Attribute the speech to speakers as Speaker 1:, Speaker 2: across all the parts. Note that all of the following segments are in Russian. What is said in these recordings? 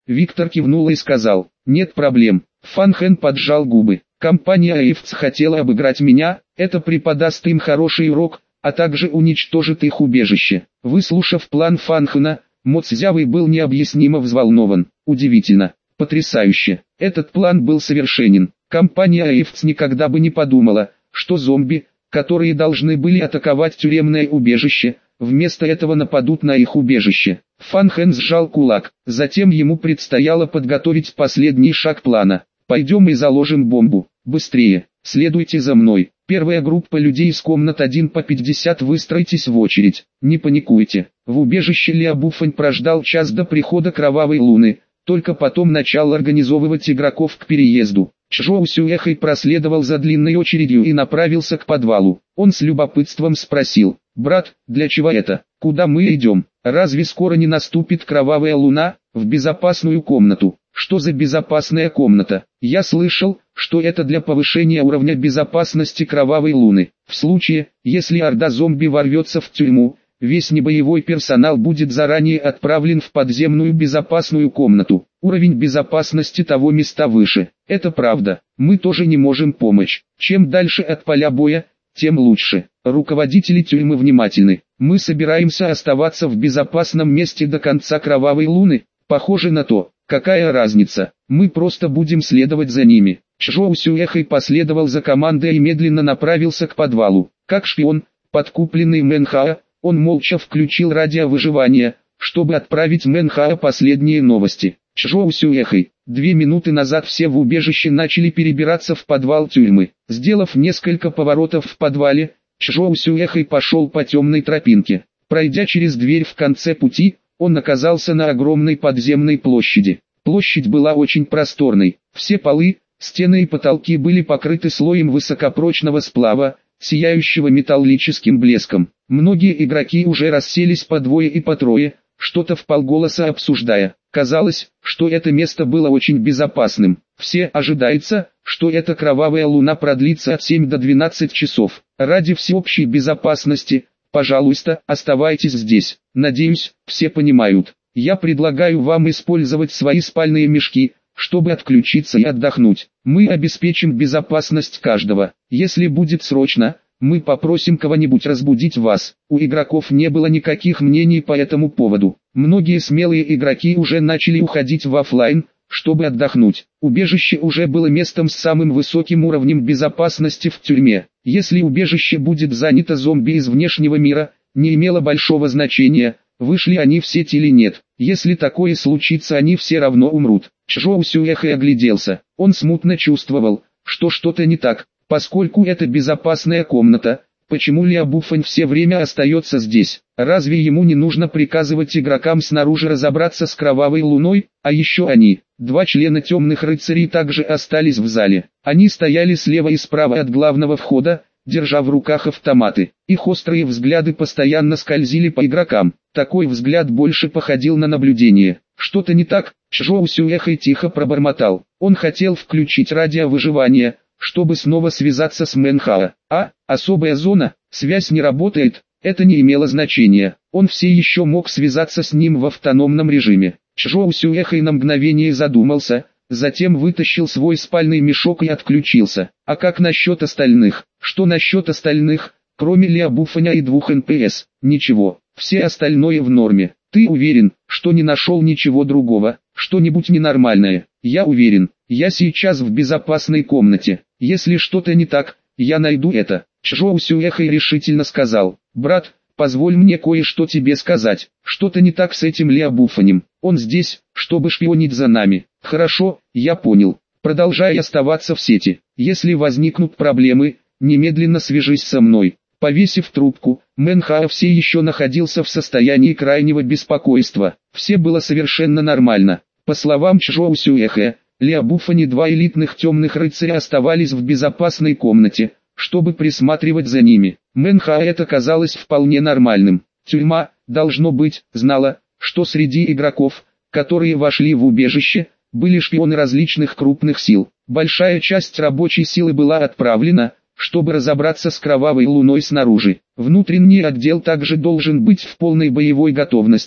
Speaker 1: Виктор кивнул и сказал: «Нет проблем». Фан Хэн поджал губы. «Компания Эйвц хотела обыграть меня, это преподаст им хороший урок, а также уничтожит их убежище». Выслушав план Фан Хэна, Мо Цзявый был необъяснимо взволнован. Удивительно, потрясающе. Этот план был совершенен. Компания Эйвц никогда бы не подумала, что зомби, которые должны были атаковать тюремное убежище, вместо этого нападут на их убежище. Фан Хэн сжал кулак, затем ему предстояло подготовить последний шаг плана. «Пойдем и заложим бомбу. Быстрее, следуйте за мной». Первая группа людей из комнат 1 по 50 выстроитесь в очередь. Не паникуйте. В убежище Ляобуфань прождал час до прихода Кровавой Луны, только потом начал организовывать игроков к переезду. Чжоу Сюэхэй проследовал за длинной очередью и направился к подвалу. Он с любопытством спросил: «Брат, для чего это? Куда мы идем? Разве скоро не наступит Кровавая Луна?» «В безопасную комнату». «Что за безопасная комната? Я слышал, что это для повышения уровня безопасности Кровавой Луны. В случае, если орда зомби ворвется в тюрьму, весь небоевой персонал будет заранее отправлен в подземную безопасную комнату. Уровень безопасности того места выше». «Это правда, мы тоже не можем помочь. Чем дальше от поля боя, тем лучше. Руководители тюрьмы внимательны. Мы собираемся оставаться в безопасном месте до конца Кровавой Луны». «Похоже на то. Какая разница, мы просто будем следовать за ними». Чжоу Сюэхэй последовал за командой и медленно направился к подвалу. Как шпион, подкупленный Мэн Хао, он молча включил радио выживания, чтобы отправить Мэн Хао последние новости. «Чжоу Сюэхэй, 2 минуты назад все в убежище начали перебираться в подвал тюрьмы». Сделав несколько поворотов в подвале, Чжоу Сюэхэй пошел по темной тропинке. Пройдя через дверь в конце пути, он оказался на огромной подземной площади. Площадь была очень просторной. Все полы, стены и потолки были покрыты слоем высокопрочного сплава, сияющего металлическим блеском. Многие игроки уже расселись по двое и по трое, что-то вполголоса обсуждая. Казалось, что это место было очень безопасным. Все ожидается, что эта Кровавая Луна продлится от 7 до 12 часов. Ради всеобщей безопасности, пожалуйста, оставайтесь здесь. Надеюсь, все понимают. Я предлагаю вам использовать свои спальные мешки, чтобы отключиться и отдохнуть. Мы обеспечим безопасность каждого. Если будет срочно, мы попросим кого-нибудь разбудить вас». У игроков не было никаких мнений по этому поводу. Многие смелые игроки уже начали уходить в офлайн, чтобы отдохнуть. Убежище уже было местом с самым высоким уровнем безопасности в тюрьме. Если убежище будет занято зомби из внешнего мира, не имело большого значения, вышли они в сеть или нет. Если такое случится, они все равно умрут. Чжоу Сюэхэй огляделся. Он смутно чувствовал, что что-то не так, поскольку это безопасная комната. Почему Ляобуфань все время остается здесь? Разве ему не нужно приказывать игрокам снаружи разобраться с Кровавой Луной? А еще они, 2 члена Темных Рыцарей, также остались в зале. Они стояли слева и справа от главного входа, держа в руках автоматы. Их острые взгляды постоянно скользили по игрокам. Такой взгляд больше походил на наблюдение. «Что-то не так?» Чжоу Сюэхэй тихо пробормотал. Он хотел включить радио выживания, чтобы снова связаться с Мэн Хао. Особая зона, связь не работает. Это не имело значения. Он все еще мог связаться с ним в автономном режиме. Чжоу Сюэхэй на мгновение задумался, затем вытащил свой спальный мешок и отключился. «А как насчет остальных?» «Что насчет остальных, кроме Ляобуфаня и 2 НПС?» «Ничего, все остальное в норме». «Ты уверен, что не нашел ничего другого, что-нибудь ненормальное?» «Я уверен, я сейчас в безопасной комнате. Если что-то не так, я найду это». Чжоу Сюэхэй решительно сказал: «Брат, позволь мне кое-что тебе сказать. Что-то не так с этим Ляобуфанем. Он здесь, чтобы шпионить за нами». «Хорошо, я понял. Продолжай оставаться в сети. Если возникнут проблемы, немедленно свяжись со мной». Повесив трубку, Мэн Хао все еще находился в состоянии крайнего беспокойства. Все было совершенно нормально. По словам Чжоу Сюэхэя, Ляобуфань и 2 элитных Темных Рыцаря оставались в безопасной комнате, чтобы присматривать за ними. Мэн Хао это казалось вполне нормальным. Тюрьма, должно быть, знала, что среди игроков, которые вошли в убежище, были шпионы различных крупных сил. Большая часть рабочей силы была отправлена, чтобы разобраться с Кровавой Луной снаружи. Внутренний отдел также должен быть в полной боевой готовности,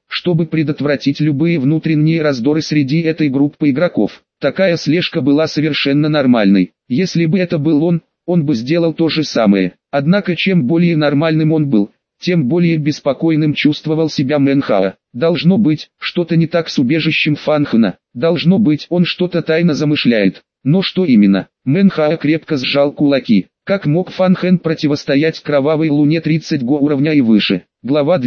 Speaker 1: чтобы предотвратить любые внутренние раздоры среди этой группы игроков. Такая слежка была совершенно нормальной. Если бы это был он бы сделал то же самое. Однако чем более нормальным он был, тем более беспокойным чувствовал себя Мэн Хао. Должно быть, что-то не так с убежищем Фан Хэна. Должно быть, он что-то тайно замышляет. Но что именно? Мэн Хао крепко сжал кулаки. Как мог Фан Хэн противостоять Кровавой Луне 30 го уровня и выше? Глава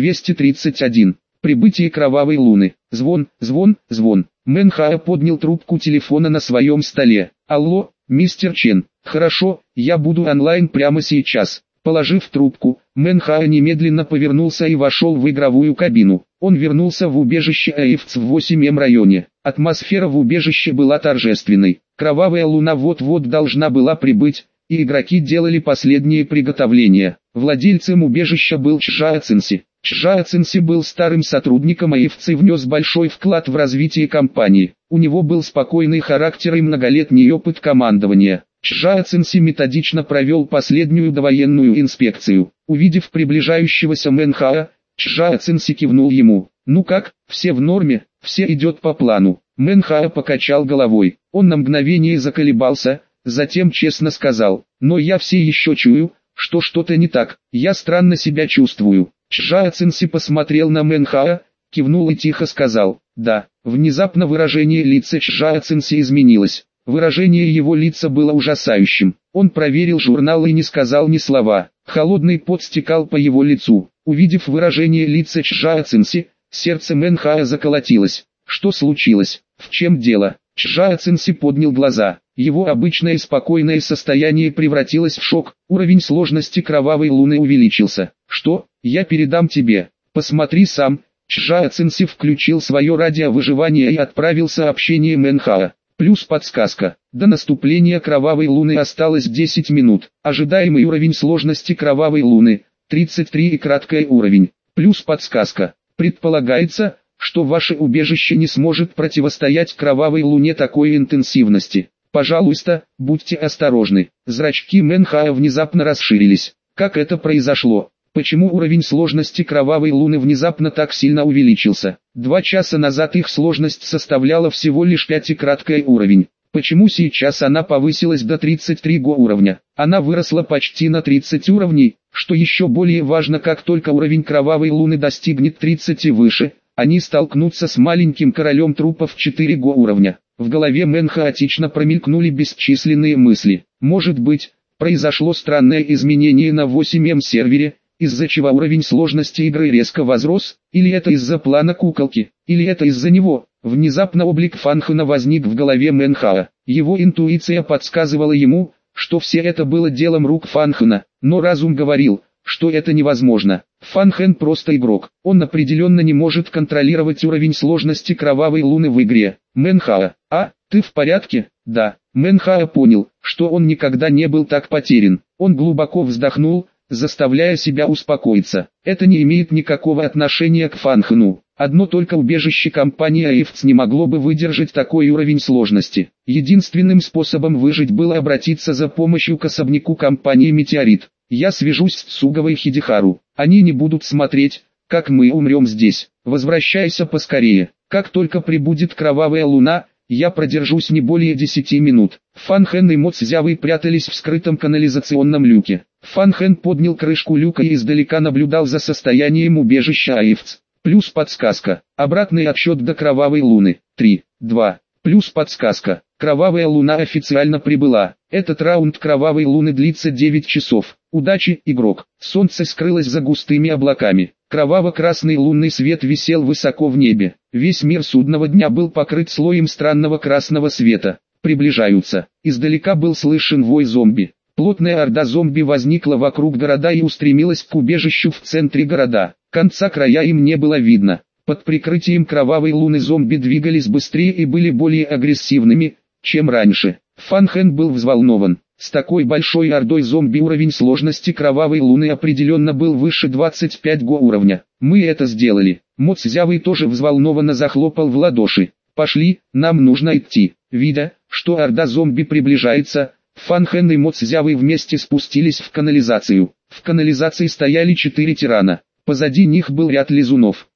Speaker 1: 231. Прибытие Кровавой Луны. Звон, звон, звон. Мэн Хао поднял трубку телефона на своем столе. Алло, мистер Чен. Хорошо, я буду онлайн прямо сейчас. Положив трубку, Мэн Хао немедленно повернулся и вошел в игровую кабину. Он вернулся в убежище Эйвц в 8М районе. Атмосфера в убежище была торжественной. Кровавая Луна вот-вот должна была прибыть, и игроки делали последние приготовления. Владельцем убежища был Чжао Цинси. Чжао Цинси был старым сотрудником Эйвц и внес большой вклад в развитие компании. У него был спокойный характер и многолетний опыт командования. Чжао Цинси методично провел последнюю довоенную инспекцию. Увидев приближающегося Мэн Хао, Чжао Цинси кивнул ему. «Ну как, все в норме, все идет по плану». Мэн Хао покачал головой. Он на мгновение заколебался, затем честно сказал: «Но я все еще чую, что что-то не так, я странно себя чувствую». Чжао Цинси посмотрел на Мэн Хао, кивнул и тихо сказал: «Да». Внезапно выражение лица Чжао Цинси изменилось. Выражение его лица было ужасающим. Он проверил журнал и не сказал ни слова. Холодный пот стекал по его лицу. Увидев выражение лица Чжао Цинси, сердце Мэн Хао заколотилось. Что случилось? В чем дело? Чжао Цинси поднял глаза. Его обычное спокойное состояние превратилось в шок. Уровень сложности Кровавой Луны увеличился. «Что? Я передам тебе. Посмотри сам». Чжао Цинси включил свое радиовыживание и отправил сообщение Мэн Хао. Плюс подсказка. До наступления Кровавой Луны осталось 10 минут. Ожидаемый уровень сложности Кровавой Луны 33 и краткий уровень. Плюс подсказка. Предполагается, что ваше убежище не сможет противостоять Кровавой Луне такой интенсивности. Пожалуйста, будьте осторожны. Зрачки Мэн Хао внезапно расширились. Как это произошло? Почему уровень сложности Кровавой Луны внезапно так сильно увеличился? 2 часа назад их сложность составляла всего лишь 5 и краткий уровень. Почему сейчас она повысилась до 33 го уровня? Она выросла почти на 30 уровней, что еще более важно, как только уровень Кровавой Луны достигнет 30 и выше, они столкнутся с маленьким королем трупов 4 го уровня. В голове Мэн хаотично промелькнули бесчисленные мысли. Может быть, произошло странное изменение на 8М сервере, из-за чего уровень сложности игры резко возрос, или это из-за плана куколки, или это из-за него. Внезапно облик Фан Хэна возник в голове Мэн Хао. Его интуиция подсказывала ему, что все это было делом рук Фан Хэна, но разум говорил, что это невозможно. Фан Хэн просто игрок, он определенно не может контролировать уровень сложности Кровавой Луны в игре. Мэн Хао, ты в порядке? Да. Мэн Хао понял, что он никогда не был так потерян. Он глубоко вздохнул, заставляя себя успокоиться. Это не имеет никакого отношения к Фан Хэну. Одно только убежище компании Эйвц не могло бы выдержать такой уровень сложности. Единственным способом выжить было обратиться за помощью к особняку компании Метеорит. Я свяжусь с Цугавой Хидихару. Они не будут смотреть, как мы умрем здесь. Возвращайся поскорее. Как только прибудет Кровавая Луна, я продержусь не более 10 минут. Фан Хэн и Мо Цзявэй прятались в скрытом канализационном люке. Фан Хэн поднял крышку люка и издалека наблюдал за состоянием убежища Эйвц. Плюс подсказка. Обратный отсчет до Кровавой Луны. 3, 2. Плюс подсказка. Кровавая Луна официально прибыла. Этот раунд Кровавой Луны длится 9 часов. Удачи, игрок. Солнце скрылось за густыми облаками. Кроваво-красный лунный свет висел высоко в небе. Весь мир судного дня был покрыт слоем странного красного света. Приближаются. Издалека был слышен вой зомби. Плотная орда зомби возникла вокруг города и устремилась к убежищу в центре города. Конца края им не было видно. Под прикрытием Кровавой Луны зомби двигались быстрее и были более агрессивными, чем раньше. Фан Хэн был взволнован. С такой большой ордой зомби уровень сложности Кровавой Луны определенно был выше 25 го уровня. Мы это сделали. Мо Цзявэй тоже взволнованно захлопал в ладоши. Пошли, нам нужно идти. Видя, что орда зомби приближается, Фан Хэн и Мо Цзявэй вместе спустились в канализацию. В канализации стояли 4 тирана. Позади них был ряд лизунов.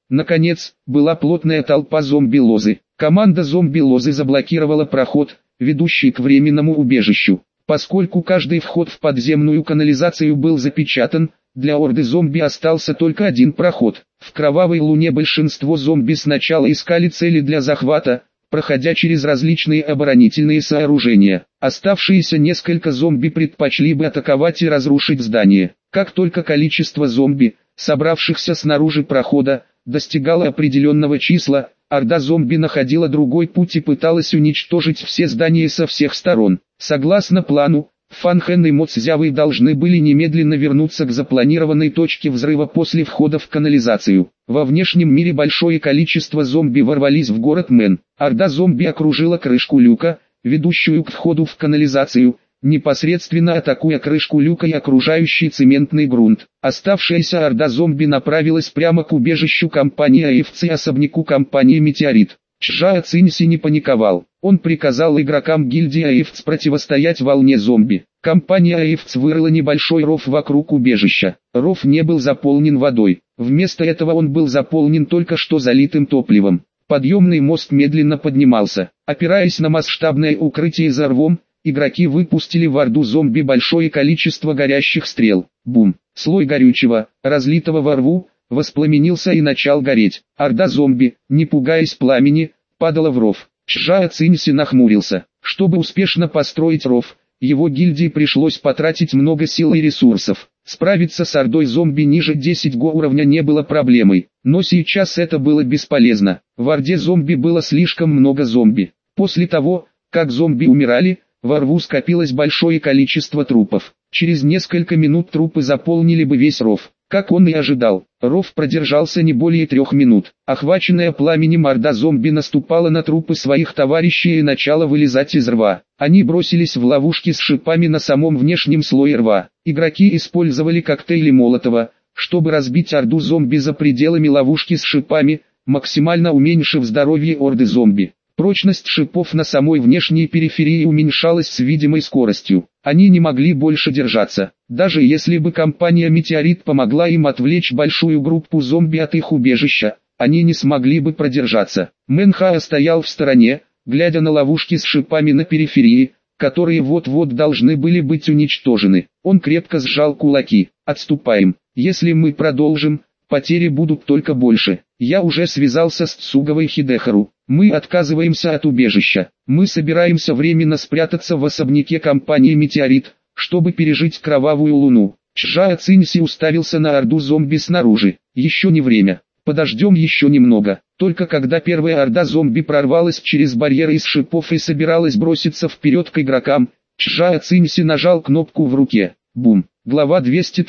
Speaker 1: Наконец, была плотная толпа зомби-лозы. Команда зомби-лозы заблокировала проход, ведущий к временному убежищу. Поскольку каждый вход в подземную канализацию был запечатан, для орды зомби остался только один проход. В кровавой луне большинство зомби сначала искали цели для захвата, проходя через различные оборонительные сооружения. Оставшиеся несколько зомби предпочли бы атаковать и разрушить здание. Как только количество зомби, собравшихся снаружи прохода, достигало определенного числа, орда зомби находила другой путь и пыталась уничтожить все здания со всех сторон. Согласно плану, Фан Хэн и Мо Цзявэй должны были немедленно вернуться к запланированной точке взрыва после входа в канализацию. Во внешнем мире большое количество зомби ворвались в город Мэн. Орда зомби окружила крышку люка, ведущую к входу в канализацию, непосредственно атакуя крышку люка и окружающий цементный грунт. Оставшаяся орда зомби направилась прямо к убежищу компании АФЦ и особняку компании «Метеорит». Чжао Цинси не паниковал. Он приказал игрокам гильдии АФЦ противостоять волне зомби. Компания АФЦ вырыла небольшой ров вокруг убежища. Ров не был заполнен водой. Вместо этого он был заполнен только что залитым топливом. Подъемный мост медленно поднимался. Опираясь на масштабное укрытие за рвом, игроки выпустили в орду зомби большое количество горящих стрел. Бум! Слой горючего, разлитого во рву, воспламенился и начал гореть. Орда зомби, не пугаясь пламени, падала в ров. Чжао Цинси нахмурился. Чтобы успешно построить ров, его гильдии пришлось потратить много сил и ресурсов. Справиться с ордой зомби ниже 10 уровня не было проблемой, но сейчас это было бесполезно. В орде зомби было слишком много зомби. После того, как зомби умирали, во рву скопилось большое количество трупов. Через несколько минут трупы заполнили бы весь ров. Как он и ожидал, ров продержался не более 3 минут. Охваченная пламенем орда зомби наступала на трупы своих товарищей и начала вылезать из рва. Они бросились в ловушки с шипами на самом внешнем слое рва. Игроки использовали коктейли Молотова, чтобы разбить орду зомби за пределами ловушки с шипами, максимально уменьшив здоровье орды зомби. Прочность шипов на самой внешней периферии уменьшалась с видимой скоростью. Они не могли больше держаться. Даже если бы компания «Метеорит» помогла им отвлечь большую группу зомби от их убежища, они не смогли бы продержаться. Мэн Хао стоял в стороне, глядя на ловушки с шипами на периферии, которые вот-вот должны были быть уничтожены. Он крепко сжал кулаки. «Отступаем. Если мы продолжим, потери будут только больше. Я уже связался с Цугавой Хидехару. Мы отказываемся от убежища. Мы собираемся временно спрятаться в особняке компании «Метеорит», чтобы пережить кровавую луну». Чжао Цинси уставился на орду зомби снаружи. «Еще не время. Подождем еще немного». Только когда первая орда зомби прорвалась через барьеры из шипов и собиралась броситься вперед к игрокам, Чжао Цинси нажал кнопку в руке. Бум. Глава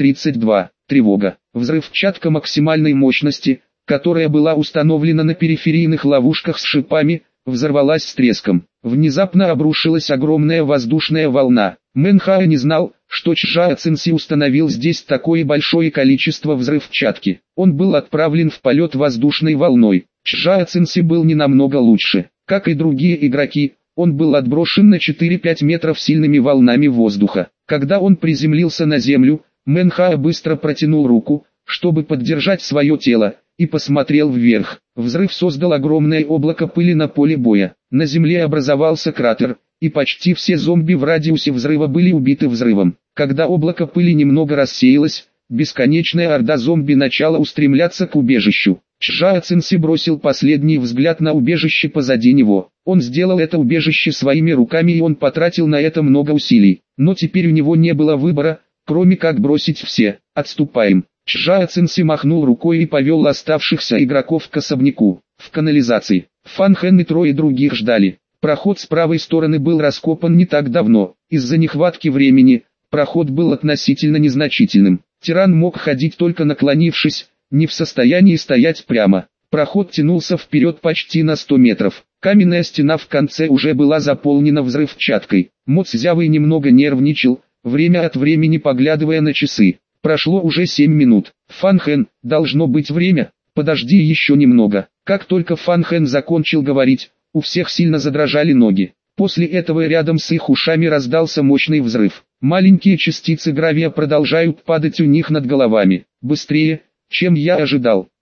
Speaker 1: 232. Тревога. Взрывчатка максимальной мощности, которая была установлена на периферийных ловушках с шипами, взорвалась с треском. Внезапно обрушилась огромная воздушная волна. Мэн Хао не знал, что Чжао Цинси установил здесь такое большое количество взрывчатки. Он был отправлен в полет воздушной волной. Чжао Цинси был не намного лучше. Как и другие игроки, он был отброшен на 4-5 метров сильными волнами воздуха. Когда он приземлился на землю, Мэн Хао быстро протянул руку, чтобы поддержать свое тело, и посмотрел вверх. Взрыв создал огромное облако пыли на поле боя. На земле образовался кратер, и почти все зомби в радиусе взрыва были убиты взрывом. Когда облако пыли немного рассеялось, бесконечная орда зомби начала устремляться к убежищу. Чжао Цинси бросил последний взгляд на убежище позади него. Он сделал это убежище своими руками, и он потратил на это много усилий. Но теперь у него не было выбора, кроме как бросить все. «Отступаем». Чжао Цинси махнул рукой и повел оставшихся игроков к особняку. В канализации Фан Хэн и трое других ждали. Проход с правой стороны был раскопан не так давно. Из-за нехватки времени, проход был относительно незначительным. Тиран мог ходить только наклонившись, не в состоянии стоять прямо. Проход тянулся вперед почти на 100 метров. Каменная стена в конце уже была заполнена взрывчаткой. Мо Цзявэй немного нервничал, время от времени поглядывая на часы. Прошло уже 7 минут. «Фан Хэн, должно быть время, подожди еще немного». Как только Фан Хэн закончил говорить, у всех сильно задрожали ноги. После этого рядом с их ушами раздался мощный взрыв. Маленькие частицы гравия продолжают падать у них над головами. Быстрее, чем я ожидал.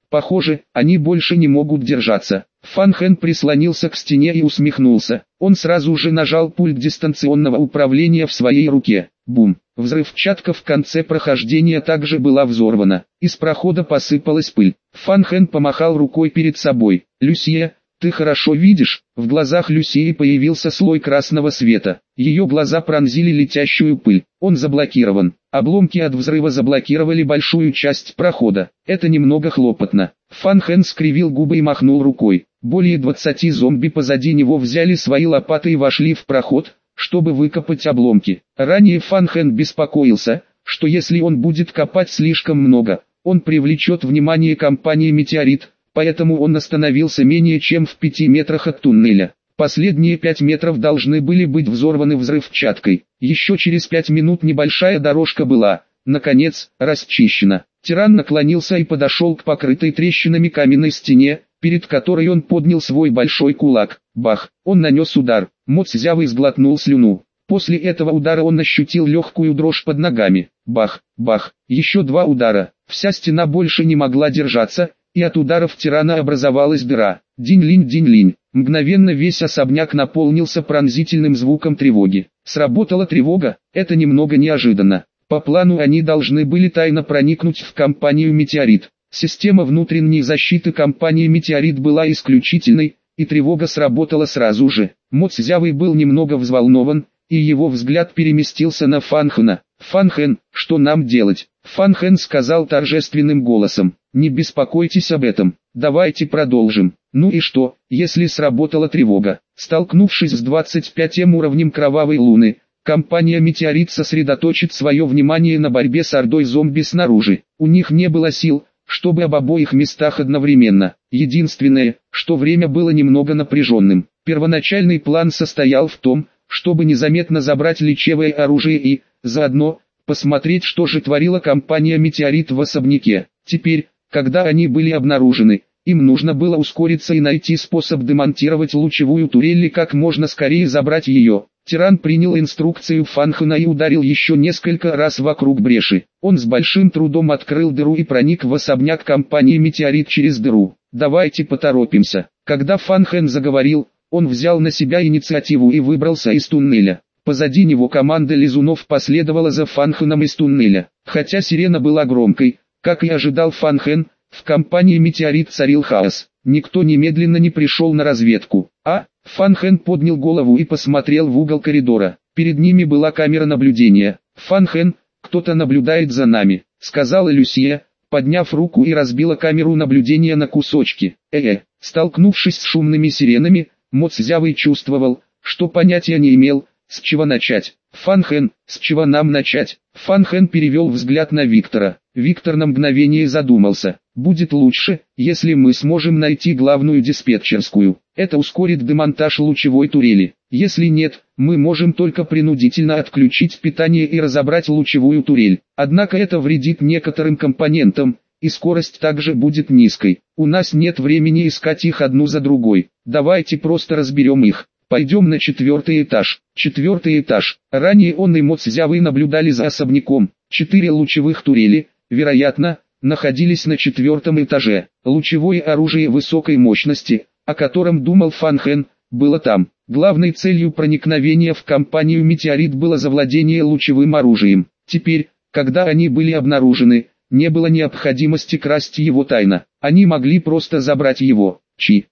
Speaker 1: Похоже, они больше не могут держаться. Фан Хэн прислонился к стене и усмехнулся. Он сразу же нажал пульт дистанционного управления в своей руке. Бум! Взрывчатка в конце прохождения также была взорвана. Из прохода посыпалась пыль. Фан Хэн помахал рукой перед собой. «Люсия, ты хорошо видишь?» В глазах Люсии появился слой красного света. Ее глаза пронзили летящую пыль. Он заблокирован. Обломки от взрыва заблокировали большую часть прохода. Это немного хлопотно. Фан Хэн скривил губы и махнул рукой. Более 20 зомби позади него взяли свои лопаты и вошли в проход, чтобы выкопать обломки. Ранее Фан Хэн беспокоился, что если он будет копать слишком много, он привлечет внимание компании «Метеорит», поэтому он остановился менее чем в 5 метрах от туннеля. Последние 5 метров должны были быть взорваны взрывчаткой. Еще через 5 минут небольшая дорожка была, наконец, расчищена. Тиран наклонился и подошел к покрытой трещинами каменной стене, перед которой он поднял свой большой кулак. Бах! Он нанес удар. Мо Цзявый сглотнул слюну. После этого удара он ощутил легкую дрожь под ногами. Бах! Бах! Еще 2 удара. Вся стена больше не могла держаться, и от ударов тирана образовалась дыра. Динь-линь, динь-линь. Мгновенно весь особняк наполнился пронзительным звуком тревоги. Сработала тревога, это немного неожиданно. По плану они должны были тайно проникнуть в компанию «Метеорит». Система внутренней защиты компании «Метеорит» была исключительной, и тревога сработала сразу же. Мо Цзявый был немного взволнован, и его взгляд переместился на Фан Хэна. «Фан Хэн, что нам делать?» Фан Хэн сказал торжественным голосом. «Не беспокойтесь об этом, давайте продолжим». Ну и что, если сработала тревога? Столкнувшись с 25-м уровнем Кровавой Луны, компания «Метеорит» сосредоточит свое внимание на борьбе с ордой зомби снаружи. У них не было сил, чтобы об обоих местах одновременно. Единственное, что время было немного напряженным. Первоначальный план состоял в том, чтобы незаметно забрать лечебное оружие и, заодно, посмотреть, что же творила компания «Метеорит» в особняке. Теперь, когда они были обнаружены, им нужно было ускориться и найти способ демонтировать лучевую турель и как можно скорее забрать ее. Тиран принял инструкцию Фан Хэна и ударил еще несколько раз вокруг бреши. Он с большим трудом открыл дыру и проник в особняк компании «Метеорит» через дыру. «Давайте поторопимся». Когда Фан Хэн заговорил, он взял на себя инициативу и выбрался из туннеля. Позади него команда лизунов последовала за Фан Хэном из туннеля. Хотя сирена была громкой, как и ожидал Фан Хэн, в компании «Метеорит» царил хаос. Никто немедленно не пришел на разведку. Фан Хэн поднял голову и посмотрел в угол коридора. Перед ними была камера наблюдения. «Фан Хэн, кто-то наблюдает за нами», — сказала Люсия, подняв руку и разбила камеру наблюдения на кусочки. Столкнувшись с шумными сиренами, Мо Цзявый чувствовал, что понятия не имел, с чего начать. «Фан Хэн, с чего нам начать?» Фан Хэн перевел взгляд на Виктора. Виктор на мгновение задумался. «Будет лучше, если мы сможем найти главную диспетчерскую. Это ускорит демонтаж лучевой турели. Если нет, мы можем только принудительно отключить питание и разобрать лучевую турель. Однако это вредит некоторым компонентам, и скорость также будет низкой. У нас нет времени искать их одну за другой. Давайте просто разберем их. Пойдем на 4-й этаж». 4-й этаж. Ранее он и Мо Цзявый наблюдали за особняком. 4 лучевых турели, вероятно, находились на 4-м этаже. Лучевое оружие высокой мощности, о котором думал Фан Хэн, было там. Главной целью проникновения в компанию «Метеорит» было завладение лучевым оружием. Теперь, когда они были обнаружены, не было необходимости красть его тайно. Они могли просто забрать его. Чи.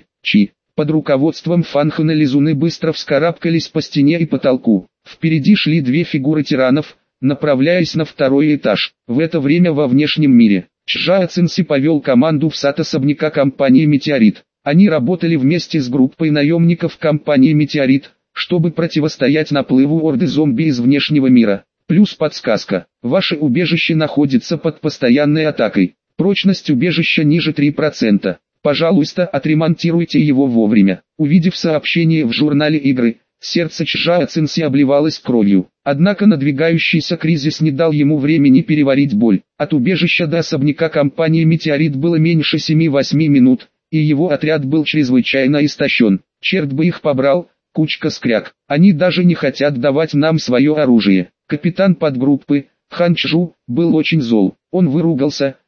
Speaker 1: Под руководством Фан Хэна лизуны быстро вскарабкались по стене и потолку. Впереди шли 2 фигуры тиранов, направляясь на 2-й этаж. В это время во внешнем мире Чжао Цинси повел команду в сад особняка компании «Метеорит». Они работали вместе с группой наемников компании «Метеорит», чтобы противостоять наплыву орды зомби из внешнего мира. Плюс подсказка: ваше убежище находится под постоянной атакой. Прочность убежища ниже 3%. Пожалуйста, отремонтируйте его вовремя. Увидев сообщение в журнале игры, сердце Чжао Цинси обливалось кровью. Однако надвигающийся кризис не дал ему времени переварить боль. От убежища до особняка компании «Метеорит» было меньше 7-8 минут, и его отряд был чрезвычайно истощен. Черт бы их побрал, кучка скряг. Они даже не хотят давать нам свое оружие. Капитан подгруппы, Хан Чжу, был очень зол. Он выругался,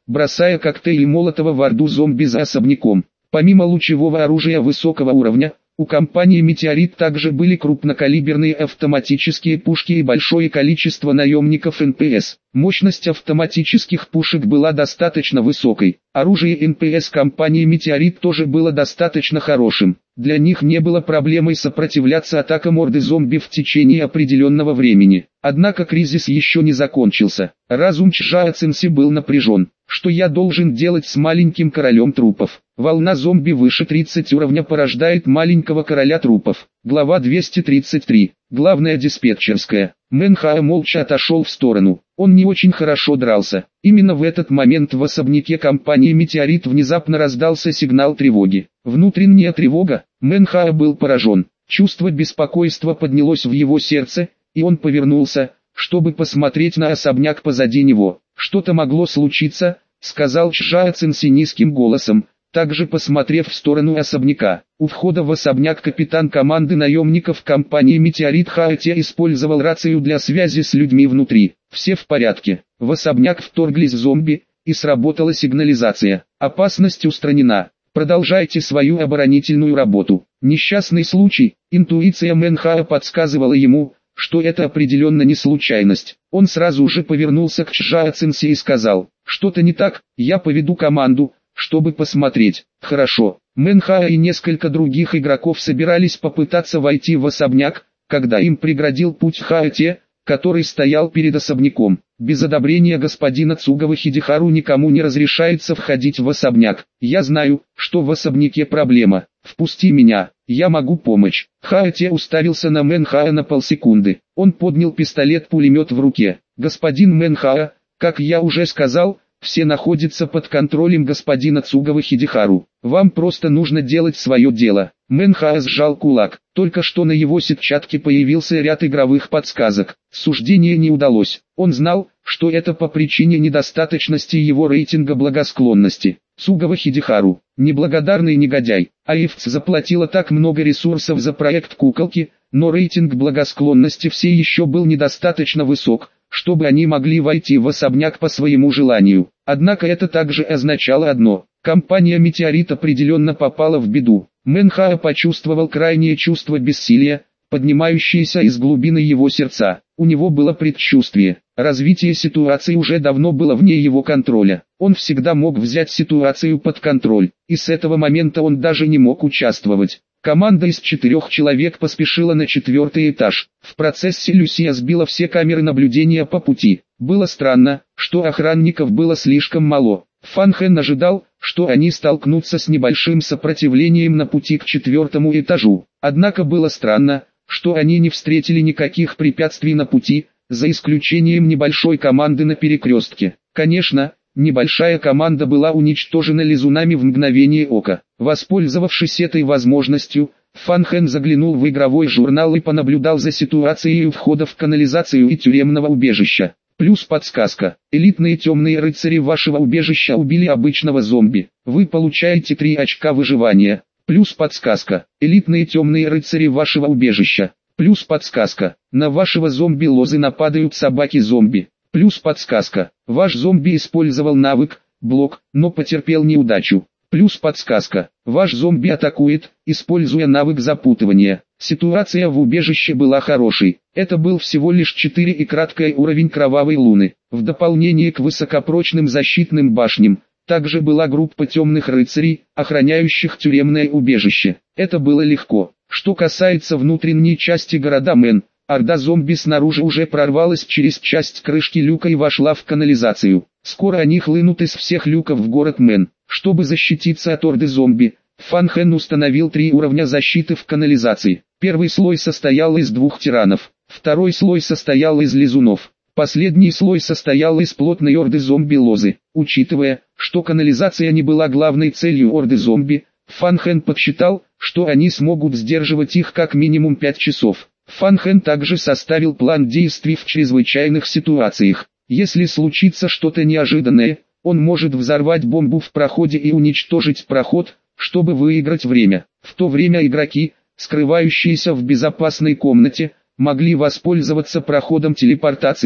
Speaker 1: бросая коктейли Молотова в орду зомби за особняком. Помимо лучевого оружия высокого уровня, у компании «Метеорит» также были крупнокалиберные автоматические пушки и большое количество наемников НПС. Мощность автоматических пушек была достаточно высокой. Оружие НПС компании «Метеорит» тоже было достаточно хорошим. Для них не было проблемой сопротивляться атакам орды зомби в течение определенного времени. Однако кризис еще не закончился. Разум Чжао Цинси был напряжен. Что я должен делать с маленьким королем трупов? Волна зомби выше 30 уровня порождает маленького короля трупов. Глава 233. Главная диспетчерская. Мэн Хао молча отошел в сторону. Он не очень хорошо дрался. Именно в этот момент в особняке компании «Метеорит» внезапно раздался сигнал тревоги. Внутренняя тревога. Мэн Хао был поражен. Чувство беспокойства поднялось в его сердце, и он повернулся, чтобы посмотреть на особняк позади него. «Что-то могло случиться», — сказал Чжао Цинси низким голосом, также посмотрев в сторону особняка. У входа в особняк капитан команды наемников компании «Метеорит» Хао Те использовал рацию для связи с людьми внутри. «Все в порядке». В особняк вторглись зомби, и сработала сигнализация. «Опасность устранена. Продолжайте свою оборонительную работу». Несчастный случай. Интуиция Мэн Хао подсказывала ему, что это определенно не случайность. Он сразу же повернулся к Чжао Цинси и сказал: «Что-то не так, я поведу команду, чтобы посмотреть». «Хорошо». Мэн Хао и несколько других игроков собирались попытаться войти в особняк, когда им преградил путь Хао Те, который стоял перед особняком. «Без одобрения господина Цугава Хидихару никому не разрешается входить в особняк. Я знаю, что в особняке проблема. Впусти меня, я могу помочь». Хао Те уставился на Мэн Хао на полсекунды. Он поднял пистолет-пулемет в руке. «Господин Мэн Хао, как я уже сказал, все находятся под контролем господина Цугава Хидихару. Вам просто нужно делать свое дело». Мэн Хао сжал кулак. Только что на его сетчатке появился ряд игровых подсказок. Суждение не удалось. Он знал, что это по причине недостаточности его рейтинга благосклонности. Цугава Хидихару, неблагодарный негодяй. АИФЦ заплатила так много ресурсов за проект куколки, но рейтинг благосклонности все еще был недостаточно высок, чтобы они могли войти в особняк по своему желанию. Однако это также означало одно: компания «Метеорит» определенно попала в беду. Мэн Хао почувствовал крайнее чувство бессилия, поднимающееся из глубины его сердца. У него было предчувствие. Развитие ситуации уже давно было вне его контроля. Он всегда мог взять ситуацию под контроль, и с этого момента он даже не мог участвовать. Команда из 4 человек поспешила на 4-й этаж. В процессе Люсия сбила все камеры наблюдения по пути. Было странно, что охранников было слишком мало. Фан Хэн ожидал, что они столкнутся с небольшим сопротивлением на пути к 4-му этажу. Однако было странно, что они не встретили никаких препятствий на пути, за исключением небольшой команды на перекрестке. Конечно, небольшая команда была уничтожена лизунами в мгновение ока. Воспользовавшись этой возможностью, Фан Хэн заглянул в игровой журнал и понаблюдал за ситуацией у входа в канализацию и тюремного убежища. Плюс подсказка. Элитные темные рыцари вашего убежища убили обычного зомби. Вы получаете 3 очка выживания. Плюс подсказка. Элитные темные рыцари вашего убежища. Плюс подсказка. На вашего зомби-лозы нападают собаки-зомби. Плюс подсказка. Ваш зомби использовал навык, блок, но потерпел неудачу. Плюс подсказка. Ваш зомби атакует, используя навык запутывания. Ситуация в убежище была хорошей. Это был всего лишь 4 и краткий уровень кровавой луны. В дополнение к высокопрочным защитным башням, также была группа темных рыцарей, охраняющих тюремное убежище. Это было легко. Что касается внутренней части города Мэн, орда зомби снаружи уже прорвалась через часть крышки люка и вошла в канализацию. Скоро они хлынут из всех люков в город Мэн. Чтобы защититься от орды зомби, Фан Хэн установил 3 уровня защиты в канализации. Первый слой состоял из 2 тиранов, второй слой состоял из лизунов, последний слой состоял из плотной орды зомби-лозы. Учитывая, что канализация не была главной целью орды зомби, Фан Хэн подсчитал, что они смогут сдерживать их как минимум 5 часов. Фан Хэн также составил план действий в чрезвычайных ситуациях. Если случится что-то неожиданное, он может взорвать бомбу в проходе и уничтожить проход, чтобы выиграть время. В то время игроки, скрывающиеся в безопасной комнате, могли воспользоваться проходом телепортации,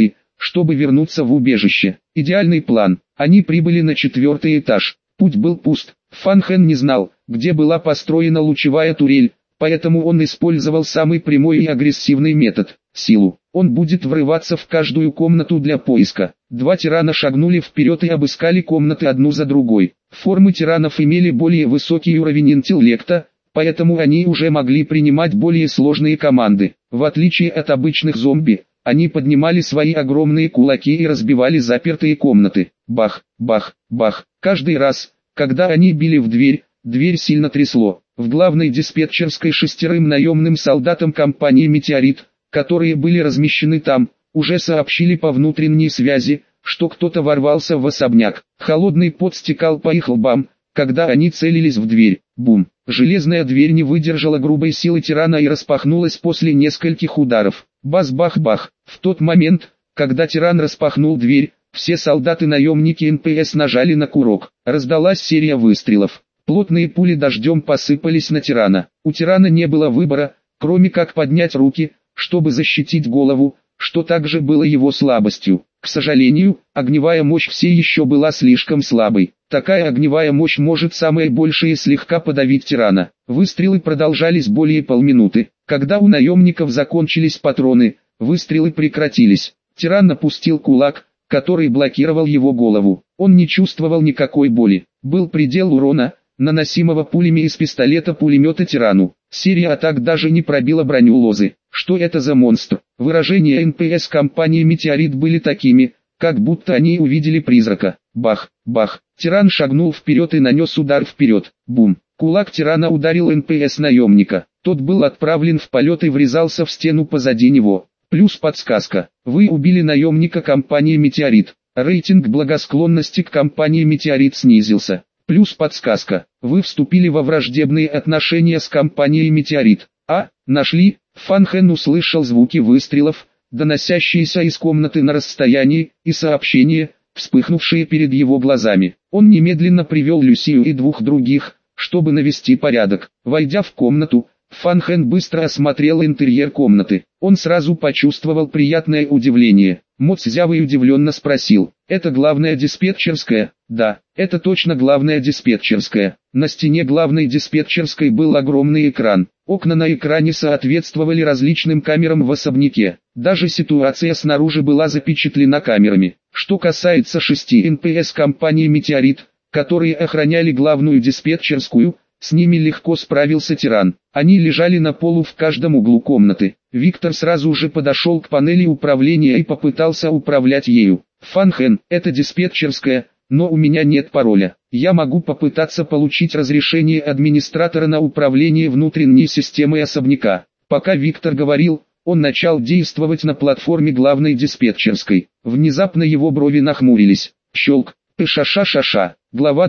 Speaker 1: чтобы вернуться в убежище. Идеальный план. Они прибыли на 4-й этаж. Путь был пуст. Фан Хэн не знал, где была построена лучевая турель, поэтому он использовал самый прямой и агрессивный метод – силу. Он будет врываться в каждую комнату для поиска. Два тирана шагнули вперед и обыскали комнаты одну за другой. Формы тиранов имели более высокий уровень интеллекта, поэтому они уже могли принимать более сложные команды. В отличие от обычных зомби, они поднимали свои огромные кулаки и разбивали запертые комнаты. Бах, бах, бах. Каждый раз, когда они били в дверь, дверь сильно трясло. В главной диспетчерской 6 наемным солдатам компании «Метеорит», которые были размещены там, уже сообщили по внутренней связи, что кто-то ворвался в особняк. Холодный пот стекал по их лбам, когда они целились в дверь. Бум! Железная дверь не выдержала грубой силы тирана и распахнулась после нескольких ударов. Бах-бах-бах! В тот момент, когда тиран распахнул дверь, все солдаты-наемники НПС нажали на курок. Раздалась серия выстрелов. Плотные пули дождем посыпались на тирана. У тирана не было выбора, кроме как поднять руки, чтобы защитить голову, что также было его слабостью. К сожалению, огневая мощь все еще была слишком слабой. Такая огневая мощь может самое большее слегка подавить тирана. Выстрелы продолжались более полминуты. Когда у наемников закончились патроны, выстрелы прекратились. Тиран опустил кулак, который блокировал его голову. Он не чувствовал никакой боли. Был предел урона, наносимого пулями из пистолета-пулемета тирану. Серия атак даже не пробила броню Лозы. Что это за монстр? Выражения НПС компании «Метеорит» были такими, как будто они увидели призрака. Бах, бах. Тиран шагнул вперед и нанес удар вперед. Бум. Кулак тирана ударил НПС наемника. Тот был отправлен в полет и врезался в стену позади него. Плюс подсказка. Вы убили наемника компании «Метеорит». Рейтинг благосклонности к компании «Метеорит» снизился. Плюс подсказка. Вы вступили во враждебные отношения с компанией «Метеорит». Нашли. Фан Хэн услышал звуки выстрелов, доносящиеся из комнаты на расстоянии, и сообщения, вспыхнувшие перед его глазами. Он немедленно привел Люсию и двух других, чтобы навести порядок. Войдя в комнату, Фан Хэн быстро осмотрел интерьер комнаты. Он сразу почувствовал приятное удивление. Мо Цзявый удивленно спросил: «Это главная диспетчерская?» «Да, это точно главная диспетчерская». На стене главной диспетчерской был огромный экран. Окна на экране соответствовали различным камерам в особняке. Даже ситуация снаружи была запечатлена камерами. Что касается 6 НПС компании «Метеорит», которые охраняли главную диспетчерскую, с ними легко справился тиран. Они лежали на полу в каждом углу комнаты. Виктор сразу же подошел к панели управления и попытался управлять ею. «Фан Хэн, это диспетчерская, но у меня нет пароля. Я могу попытаться получить разрешение администратора на управление внутренней системой особняка». Пока Виктор говорил, он начал действовать на платформе главной диспетчерской. Внезапно его брови нахмурились. Щелк. Пышаша-шаша. Глава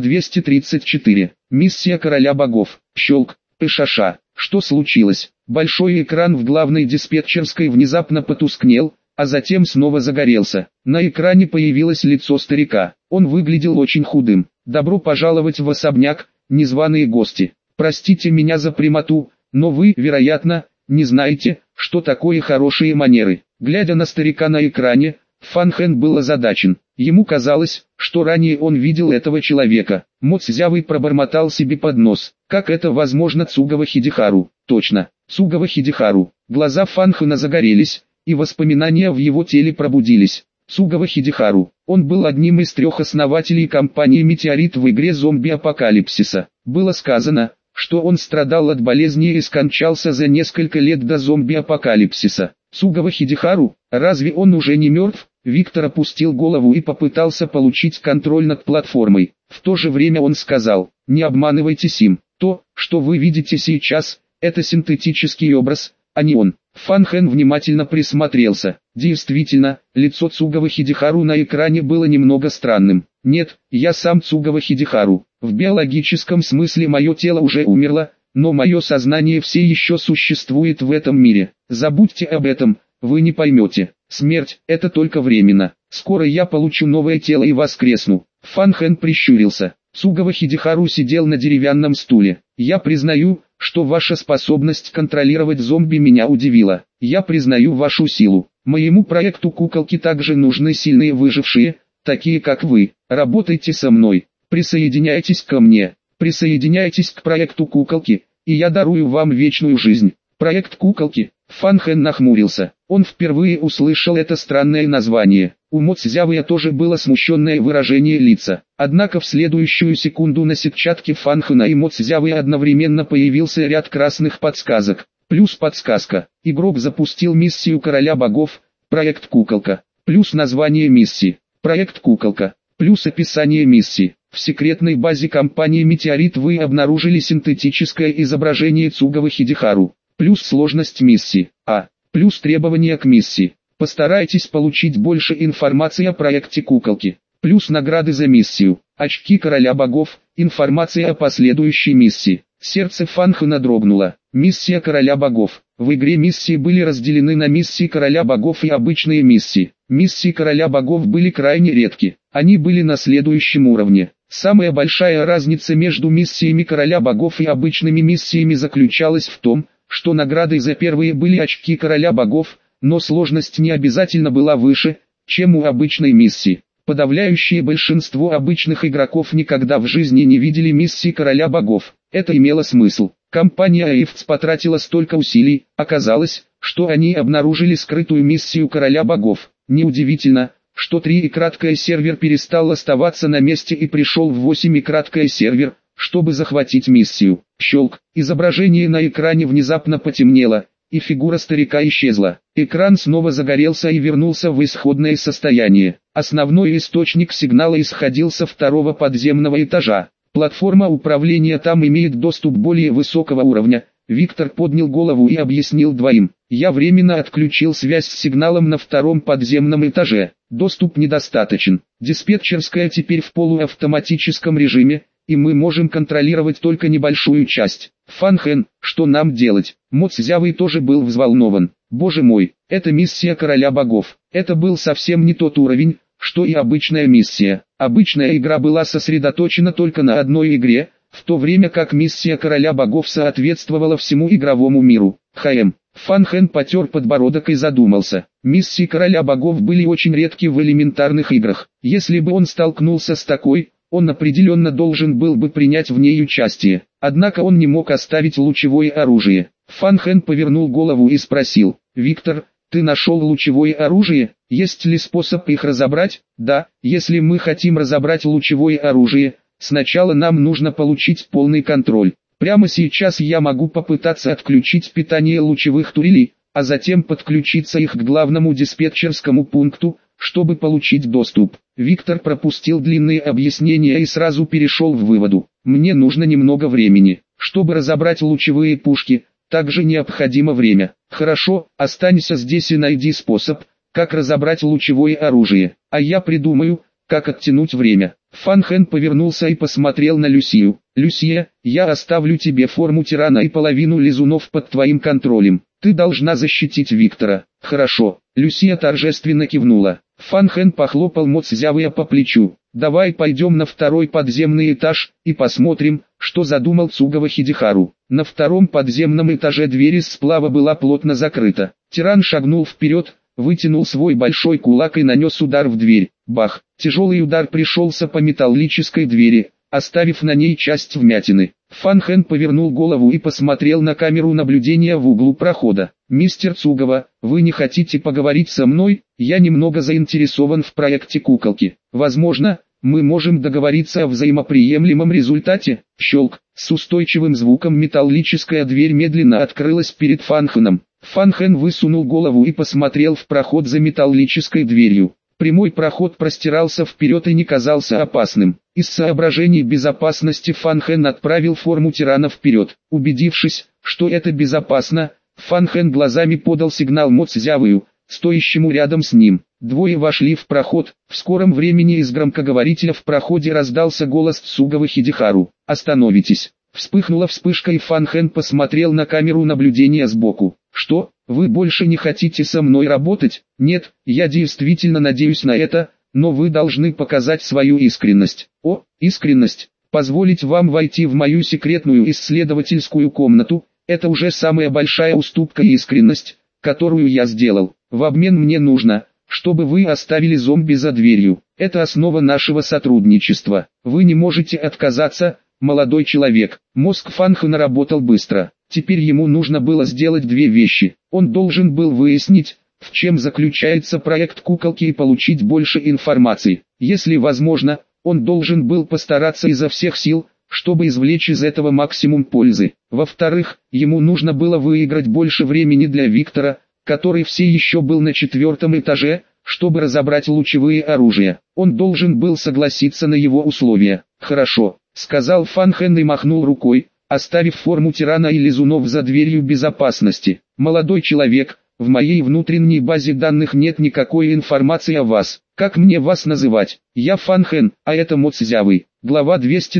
Speaker 1: 234. Миссия короля богов. Щелк. Пышаша. Что случилось? Большой экран в главной диспетчерской внезапно потускнел, а затем снова загорелся. На экране появилось лицо старика. Он выглядел очень худым. «Добро пожаловать в особняк, незваные гости. Простите меня за прямоту, но вы, вероятно, не знаете, что такое хорошие манеры». Глядя на старика на экране, Фан Хэн был озадачен. Ему казалось, что ранее он видел этого человека. Мо Цзявый пробормотал себе под нос: «Как это возможно, Цугава Хидихару?» «Точно, Цугава Хидихару». Глаза Фан Хэна загорелись, и воспоминания в его теле пробудились. Цугава Хидихару. Он был одним из 3 основателей компании «Метеорит» в игре «Зомби Апокалипсиса». Было сказано, что он страдал от болезни и скончался за несколько лет до «Зомби Апокалипсиса». Цугава Хидихару, разве он уже не мертв? Виктор опустил голову и попытался получить контроль над платформой. В то же время он сказал: «Не обманывайтесь им. То, что вы видите сейчас, это синтетический образ, а не он». Фан Хэн внимательно присмотрелся. Действительно, лицо Цугава Хидихару на экране было немного странным. «Нет, я сам Цугава Хидихару. В биологическом смысле мое тело уже умерло, но мое сознание все еще существует в этом мире. Забудьте об этом, вы не поймете. Смерть – это только временно. Скоро я получу новое тело и воскресну». Фан Хэн прищурился. Цугава Хидихару сидел на деревянном стуле. «Я признаю, что ваша способность контролировать зомби меня удивила. Я признаю вашу силу. Моему проекту куколки также нужны сильные выжившие, такие как вы. Работайте со мной, присоединяйтесь ко мне, присоединяйтесь к проекту куколки, и я дарую вам вечную жизнь. Проект куколки. Фан Хэн нахмурился. Он впервые услышал это странное название. У Мо Цзявыя тоже было смущенное выражение лица. Однако в следующую секунду на сетчатке Фан Хэна и Мо Цзявыя одновременно появился ряд красных подсказок. Плюс подсказка. Игрок запустил миссию Короля Богов. Проект куколка. Плюс название миссии. Проект куколка. Плюс описание миссии. В секретной базе компании «Метеорит» вы обнаружили синтетическое изображение Цугава Хидехару. Плюс сложность миссии. Плюс требования к миссии. Постарайтесь получить больше информации о проекте куколки. Плюс награды за миссию. Очки Короля Богов. Информация о последующей миссии. Сердце Фан Хэна дрогнуло. Миссия Короля Богов. В игре миссии были разделены на миссии Короля Богов и обычные миссии. Миссии Короля Богов были крайне редки. Они были на следующем уровне. Самая большая разница между миссиями Короля Богов и обычными миссиями заключалась в том, что наградой за первые были очки Короля Богов, но сложность не обязательно была выше, чем у обычной миссии. Подавляющее большинство обычных игроков никогда в жизни не видели миссии Короля Богов. Это имело смысл. Компания Aifts потратила столько усилий, оказалось, что они обнаружили скрытую миссию Короля Богов. Неудивительно, что 3 и краткое сервер перестал оставаться на месте и пришел в 8 и краткое сервер, чтобы захватить миссию. Щелк, изображение на экране внезапно потемнело, и фигура старика исчезла. Экран снова загорелся и вернулся в исходное состояние. Основной источник сигнала исходил со 2-го подземного этажа. Платформа управления там имеет доступ более высокого уровня. Виктор поднял голову и объяснил двоим. Я временно отключил связь с сигналом на 2-м подземном этаже. Доступ недостаточен. Диспетчерская теперь в полуавтоматическом режиме, и мы можем контролировать только небольшую часть. Фан Хэн, что нам делать? Мо Цзявый тоже был взволнован. Боже мой, это миссия Короля Богов. Это был совсем не тот уровень, что и обычная миссия. Обычная игра была сосредоточена только на одной игре, в то время как миссия Короля Богов соответствовала всему игровому миру. Фан Хэн потер подбородок и задумался. Миссии Короля Богов были очень редки в элементарных играх. Если бы он столкнулся с такой, он определенно должен был бы принять в ней участие. Однако он не мог оставить лучевое оружие. Фан Хэн повернул голову и спросил: «Виктор, ты нашел лучевое оружие? Есть ли способ их разобрать?» «Да, если мы хотим разобрать лучевое оружие, сначала нам нужно получить полный контроль. Прямо сейчас я могу попытаться отключить питание лучевых турелей, а затем подключиться их к главному диспетчерскому пункту, чтобы получить доступ». Виктор пропустил длинные объяснения и сразу перешел в выводу. «Мне нужно немного времени, чтобы разобрать лучевые пушки, также необходимо время». «Хорошо, останься здесь и найди способ, как разобрать лучевое оружие, а я придумаю, как оттянуть время». Фан Хэн повернулся и посмотрел на Люсию. «Люсия, я оставлю тебе форму тирана и половину лизунов под твоим контролем. Ты должна защитить Виктора». «Хорошо». Люсия торжественно кивнула. Фан Хэн похлопал Мо Цзявыя по плечу. «Давай пойдем на 2-й подземный этаж и посмотрим, что задумал Цугава Хидехару». На 2-м подземном этаже дверь из сплава была плотно закрыта. Тиран шагнул вперед, вытянул свой большой кулак и нанес удар в дверь. Бах! Тяжелый удар пришелся по металлической двери, оставив на ней часть вмятины. Фан Хэн повернул голову и посмотрел на камеру наблюдения в углу прохода. «Мистер Цугава, вы не хотите поговорить со мной? Я немного заинтересован в проекте куколки. Возможно, мы можем договориться о взаимоприемлемом результате». Щелк. С устойчивым звуком металлическая дверь медленно открылась перед Фан Хэном. Фан Хэн высунул голову и посмотрел в проход за металлической дверью. Прямой проход простирался вперед и не казался опасным. Из соображений безопасности Фан Хэн отправил форму тирана вперед. Убедившись, что это безопасно, Фан Хэн глазами подал сигнал Мо Цзявыю, стоящему рядом с ним. Двое вошли в проход. В скором времени из громкоговорителя в проходе раздался голос Цугава Хидехару. «Остановитесь!» Вспыхнула вспышка и Фан Хэн посмотрел на камеру наблюдения сбоку. «Что, вы больше не хотите со мной работать?» «Нет, я действительно надеюсь на это, но вы должны показать свою искренность». «О, искренность! Позволить вам войти в мою секретную исследовательскую комнату – это уже самая большая уступка и искренность, которую я сделал. В обмен мне нужно, чтобы вы оставили зомби за дверью. Это основа нашего сотрудничества. Вы не можете отказаться, молодой человек. Мозг Фан Хэна работал быстро. Теперь ему нужно было сделать две вещи. Он должен был выяснить, в чем заключается проект куколки, и получить больше информации. Если возможно, он должен был постараться изо всех сил, чтобы извлечь из этого максимум пользы. Во-вторых, ему нужно было выиграть больше времени для Виктора, который все еще был на 4-м этаже, чтобы разобрать лучевые оружия. Он должен был согласиться на его условия. «Хорошо», — сказал Фан Хэн и махнул рукой, оставив форму тирана и лизунов за дверью безопасности. «Молодой человек, в моей внутренней базе данных нет никакой информации о вас. Как мне вас называть? Я Фан Хэн, а это Мо Цзявый». Глава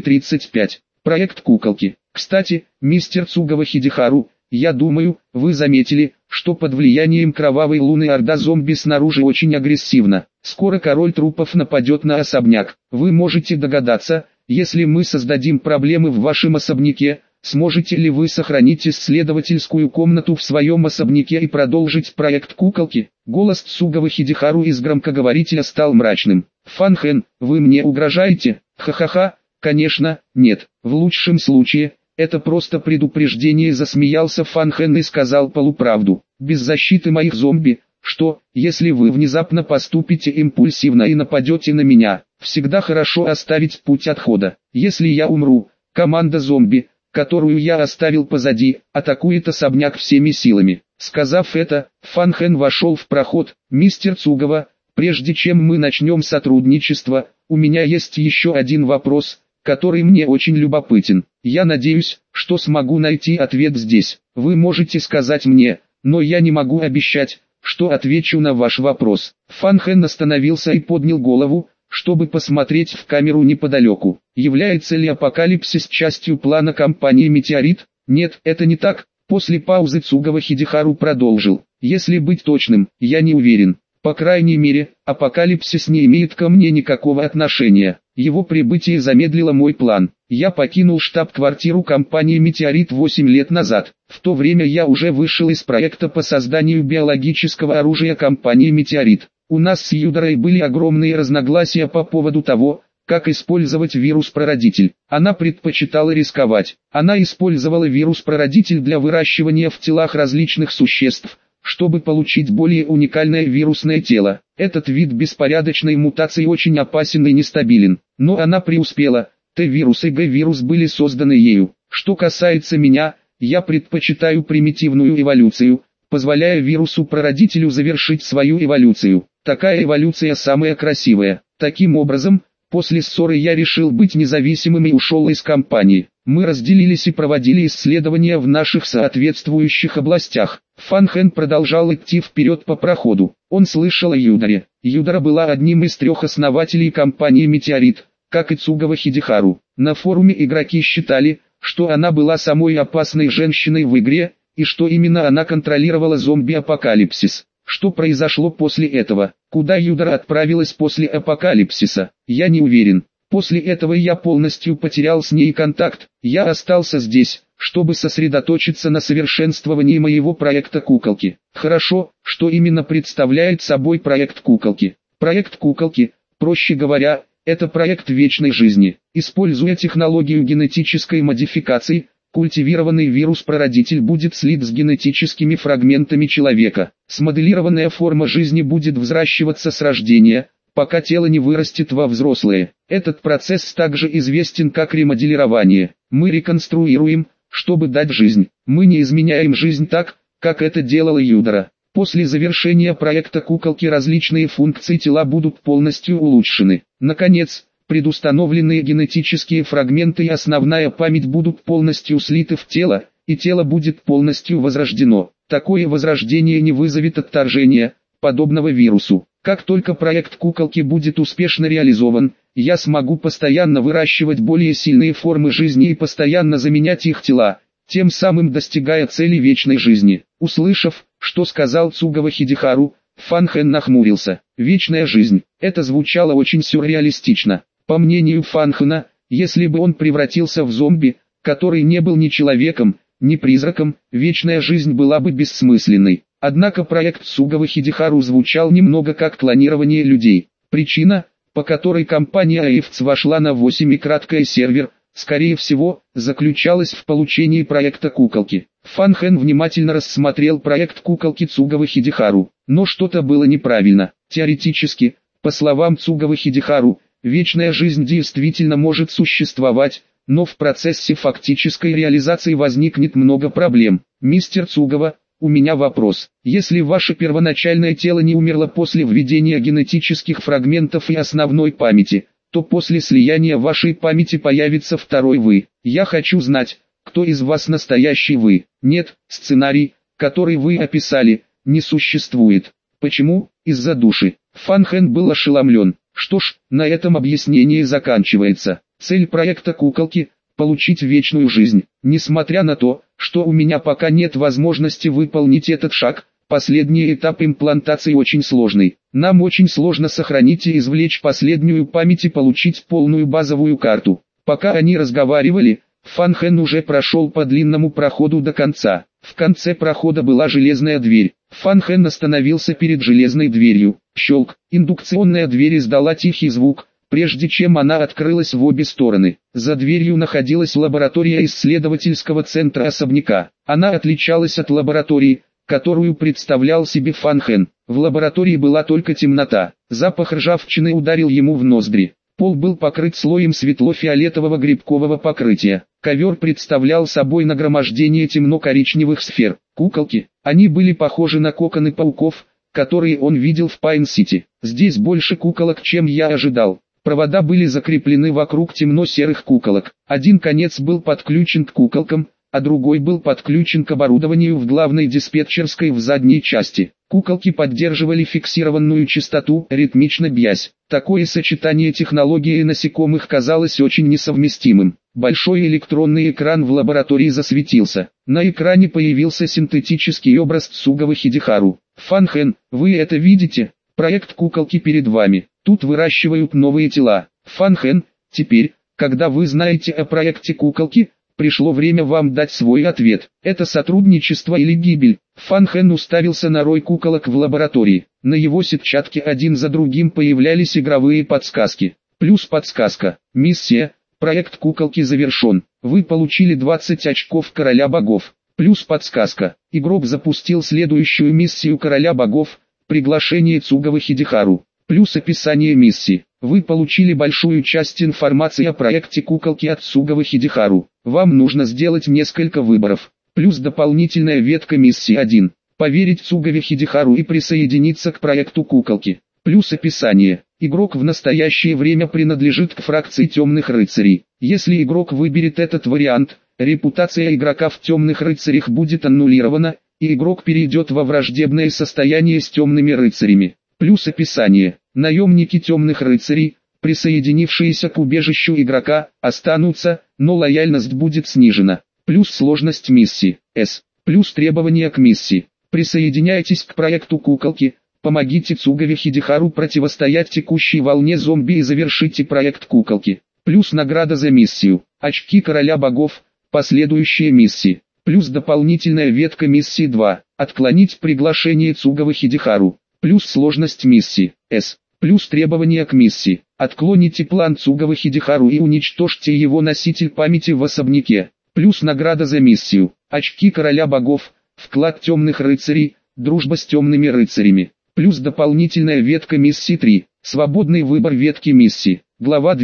Speaker 1: 235. Проект куколки. Кстати, мистер Цугава Хидихару, я думаю, вы заметили, что под влиянием кровавой луны орда зомби снаружи очень агрессивна. Скоро король трупов нападет на особняк. Вы можете догадаться, если мы создадим проблемы в вашем особняке, сможете ли вы сохранить исследовательскую комнату в своем особняке и продолжить проект куколки? Голос Цугавы Хидихару из громкоговорителя стал мрачным. Фан Хэн, вы мне угрожаете? Ха-ха-ха, конечно, нет. В лучшем случае, это просто предупреждение, засмеялся Фан Хэн и сказал полуправду. Без защиты моих зомби, что, если вы внезапно поступите импульсивно и нападете на меня, всегда хорошо оставить путь отхода. Если я умру, команда зомби, которую я оставил позади, атакует особняк всеми силами. Сказав это, Фан Хэн вошел в проход. Мистер Цугава, прежде чем мы начнем сотрудничество, у меня есть еще один вопрос, который мне очень любопытен. Я надеюсь, что смогу найти ответ здесь. Вы можете сказать мне, но я не могу обещать, что отвечу на ваш вопрос. Фан Хэн остановился и поднял голову, чтобы посмотреть в камеру неподалеку. Является ли апокалипсис частью плана компании «Метеорит»? Нет, это не так. После паузы Цугава Хидихару продолжил. Если быть точным, я не уверен. По крайней мере, апокалипсис не имеет ко мне никакого отношения. Его прибытие замедлило мой план. Я покинул штаб-квартиру компании «Метеорит» 8 лет назад. В то время я уже вышел из проекта по созданию биологического оружия компании «Метеорит». У нас с Юдорой были огромные разногласия по поводу того, как использовать вирус-прародитель. Она предпочитала рисковать. Она использовала вирус-прародитель для выращивания в телах различных существ, чтобы получить более уникальное вирусное тело. Этот вид беспорядочной мутации очень опасен и нестабилен. Но она преуспела. Т-вирус и Г-вирус были созданы ею. Что касается меня, я предпочитаю примитивную эволюцию, позволяя вирусу-прародителю завершить свою эволюцию. Такая эволюция самая красивая. Таким образом, после ссоры я решил быть независимым и ушел из компании. Мы разделились и проводили исследования в наших соответствующих областях. Фан Хэн продолжал идти вперед по проходу. Он слышал о Юдоре. Юдора была одним из 3 основателей компании «Метеорит», как и Цугава Хидихару. На форуме игроки считали, что она была самой опасной женщиной в игре, и что именно она контролировала зомби-апокалипсис. Что произошло после этого? Куда Юдора отправилась после апокалипсиса? Я не уверен. После этого я полностью потерял с ней контакт. Я остался здесь, чтобы сосредоточиться на совершенствовании моего проекта куколки. Хорошо, что именно представляет собой проект куколки? Проект куколки, проще говоря, это проект вечной жизни. Используя технологию генетической модификации, культивированный вирус-прародитель будет слит с генетическими фрагментами человека. Смоделированная форма жизни будет взращиваться с рождения, пока тело не вырастет во взрослое. Этот процесс также известен как ремоделирование. Мы реконструируем, чтобы дать жизнь. Мы не изменяем жизнь так, как это делала Юдора. После завершения проекта куколки различные функции тела будут полностью улучшены. Наконец, предустановленные генетические фрагменты и основная память будут полностью слиты в тело, и тело будет полностью возрождено. Такое возрождение не вызовет отторжения, подобного вирусу. Как только проект куколки будет успешно реализован, я смогу постоянно выращивать более сильные формы жизни и постоянно заменять их тела, тем самым достигая цели вечной жизни. Услышав, что сказал Цугава Хидихару, Фан Хэн нахмурился. Вечная жизнь. Это звучало очень сюрреалистично. По мнению Фан Хэна, если бы он превратился в зомби, который не был ни человеком, ни призраком, вечная жизнь была бы бессмысленной. Однако проект Цугава Хидехару звучал немного как клонирование людей. Причина, по которой компания AIFTS вошла на 8 и краткое сервер, скорее всего, заключалась в получении проекта куколки. Фан Хэн внимательно рассмотрел проект куколки Цугава Хидехару, но что-то было неправильно. Теоретически, по словам Цугава Хидехару, вечная жизнь действительно может существовать, но в процессе фактической реализации возникнет много проблем. Мистер Цугава, у меня вопрос. Если ваше первоначальное тело не умерло после введения генетических фрагментов и основной памяти, то после слияния вашей памяти появится второй вы. Я хочу знать, кто из вас настоящий вы. Нет, сценарий, который вы описали, не существует. Почему? Из-за души. Фан Хэн был ошеломлен. Что ж, на этом объяснение заканчивается. Цель проекта куколки – получить вечную жизнь. Несмотря на то, что у меня пока нет возможности выполнить этот шаг, последний этап имплантации очень сложный. Нам очень сложно сохранить и извлечь последнюю память и получить полную базовую карту. Пока они разговаривали, Фан Хэн уже прошел по длинному проходу до конца. В конце прохода была железная дверь. Фан Хэн остановился перед железной дверью. Щелк. Индукционная дверь издала тихий звук, прежде чем она открылась в обе стороны. За дверью находилась лаборатория исследовательского центра особняка. Она отличалась от лаборатории, которую представлял себе Фан Хэн. В лаборатории была только темнота. Запах ржавчины ударил ему в ноздри. Пол был покрыт слоем светло-фиолетового грибкового покрытия. Ковер представлял собой нагромождение темно-коричневых сфер. Куколки. Они были похожи на коконы пауков, которые он видел в Пайн-Сити. Здесь больше куколок, чем я ожидал. Провода были закреплены вокруг темно-серых куколок. Один конец был подключен к куколкам, а другой был подключен к оборудованию в главной диспетчерской в задней части. Куколки поддерживали фиксированную частоту, ритмично бьясь. Такое сочетание технологий и насекомых казалось очень несовместимым. Большой электронный экран в лаборатории засветился. На экране появился синтетический образ Цугава Хидехару. Фан Хэн, вы это видите? Проект куколки перед вами. Тут выращивают новые тела. Фан Хэн, теперь, когда вы знаете о проекте куколки, пришло время вам дать свой ответ. Это сотрудничество или гибель? Фан Хэн уставился на рой куколок в лаборатории. На его сетчатке один за другим появлялись игровые подсказки. Плюс подсказка. Миссия. Проект куколки завершен. Вы получили 20 очков Короля Богов. Плюс подсказка. Игрок запустил следующую миссию Короля Богов. Приглашение Цугава Хидехару. Плюс описание миссии. Вы получили большую часть информации о проекте куколки от Цугава Хидехару. Вам нужно сделать несколько выборов. Плюс дополнительная ветка миссии 1. Поверить Цугаве Хидехару и присоединиться к проекту куколки. Плюс описание. Игрок в настоящее время принадлежит к фракции Темных Рыцарей. Если игрок выберет этот вариант, репутация игрока в Темных Рыцарях будет аннулирована, и игрок перейдет во враждебное состояние с Темными Рыцарями. Плюс описание. Наемники Темных Рыцарей, присоединившиеся к убежищу игрока, останутся, но лояльность будет снижена. Плюс сложность миссии. С. Плюс требования к миссии. Присоединяйтесь к проекту куколки, помогите Цугаве Хидехару противостоять текущей волне зомби и завершите проект куколки. Плюс награда за миссию. Очки Короля Богов, последующие миссии. Плюс дополнительная ветка миссии 2. Отклонить приглашение Цугава Хидехару. Плюс сложность миссии. С. Плюс требования к миссии. Отклоните план Цугава Хидехару и уничтожьте его носитель памяти в особняке. Плюс награда за миссию. Очки Короля Богов. Вклад Темных Рыцарей. Дружба с Темными Рыцарями. Плюс дополнительная ветка миссии 3. Свободный выбор ветки миссии. Глава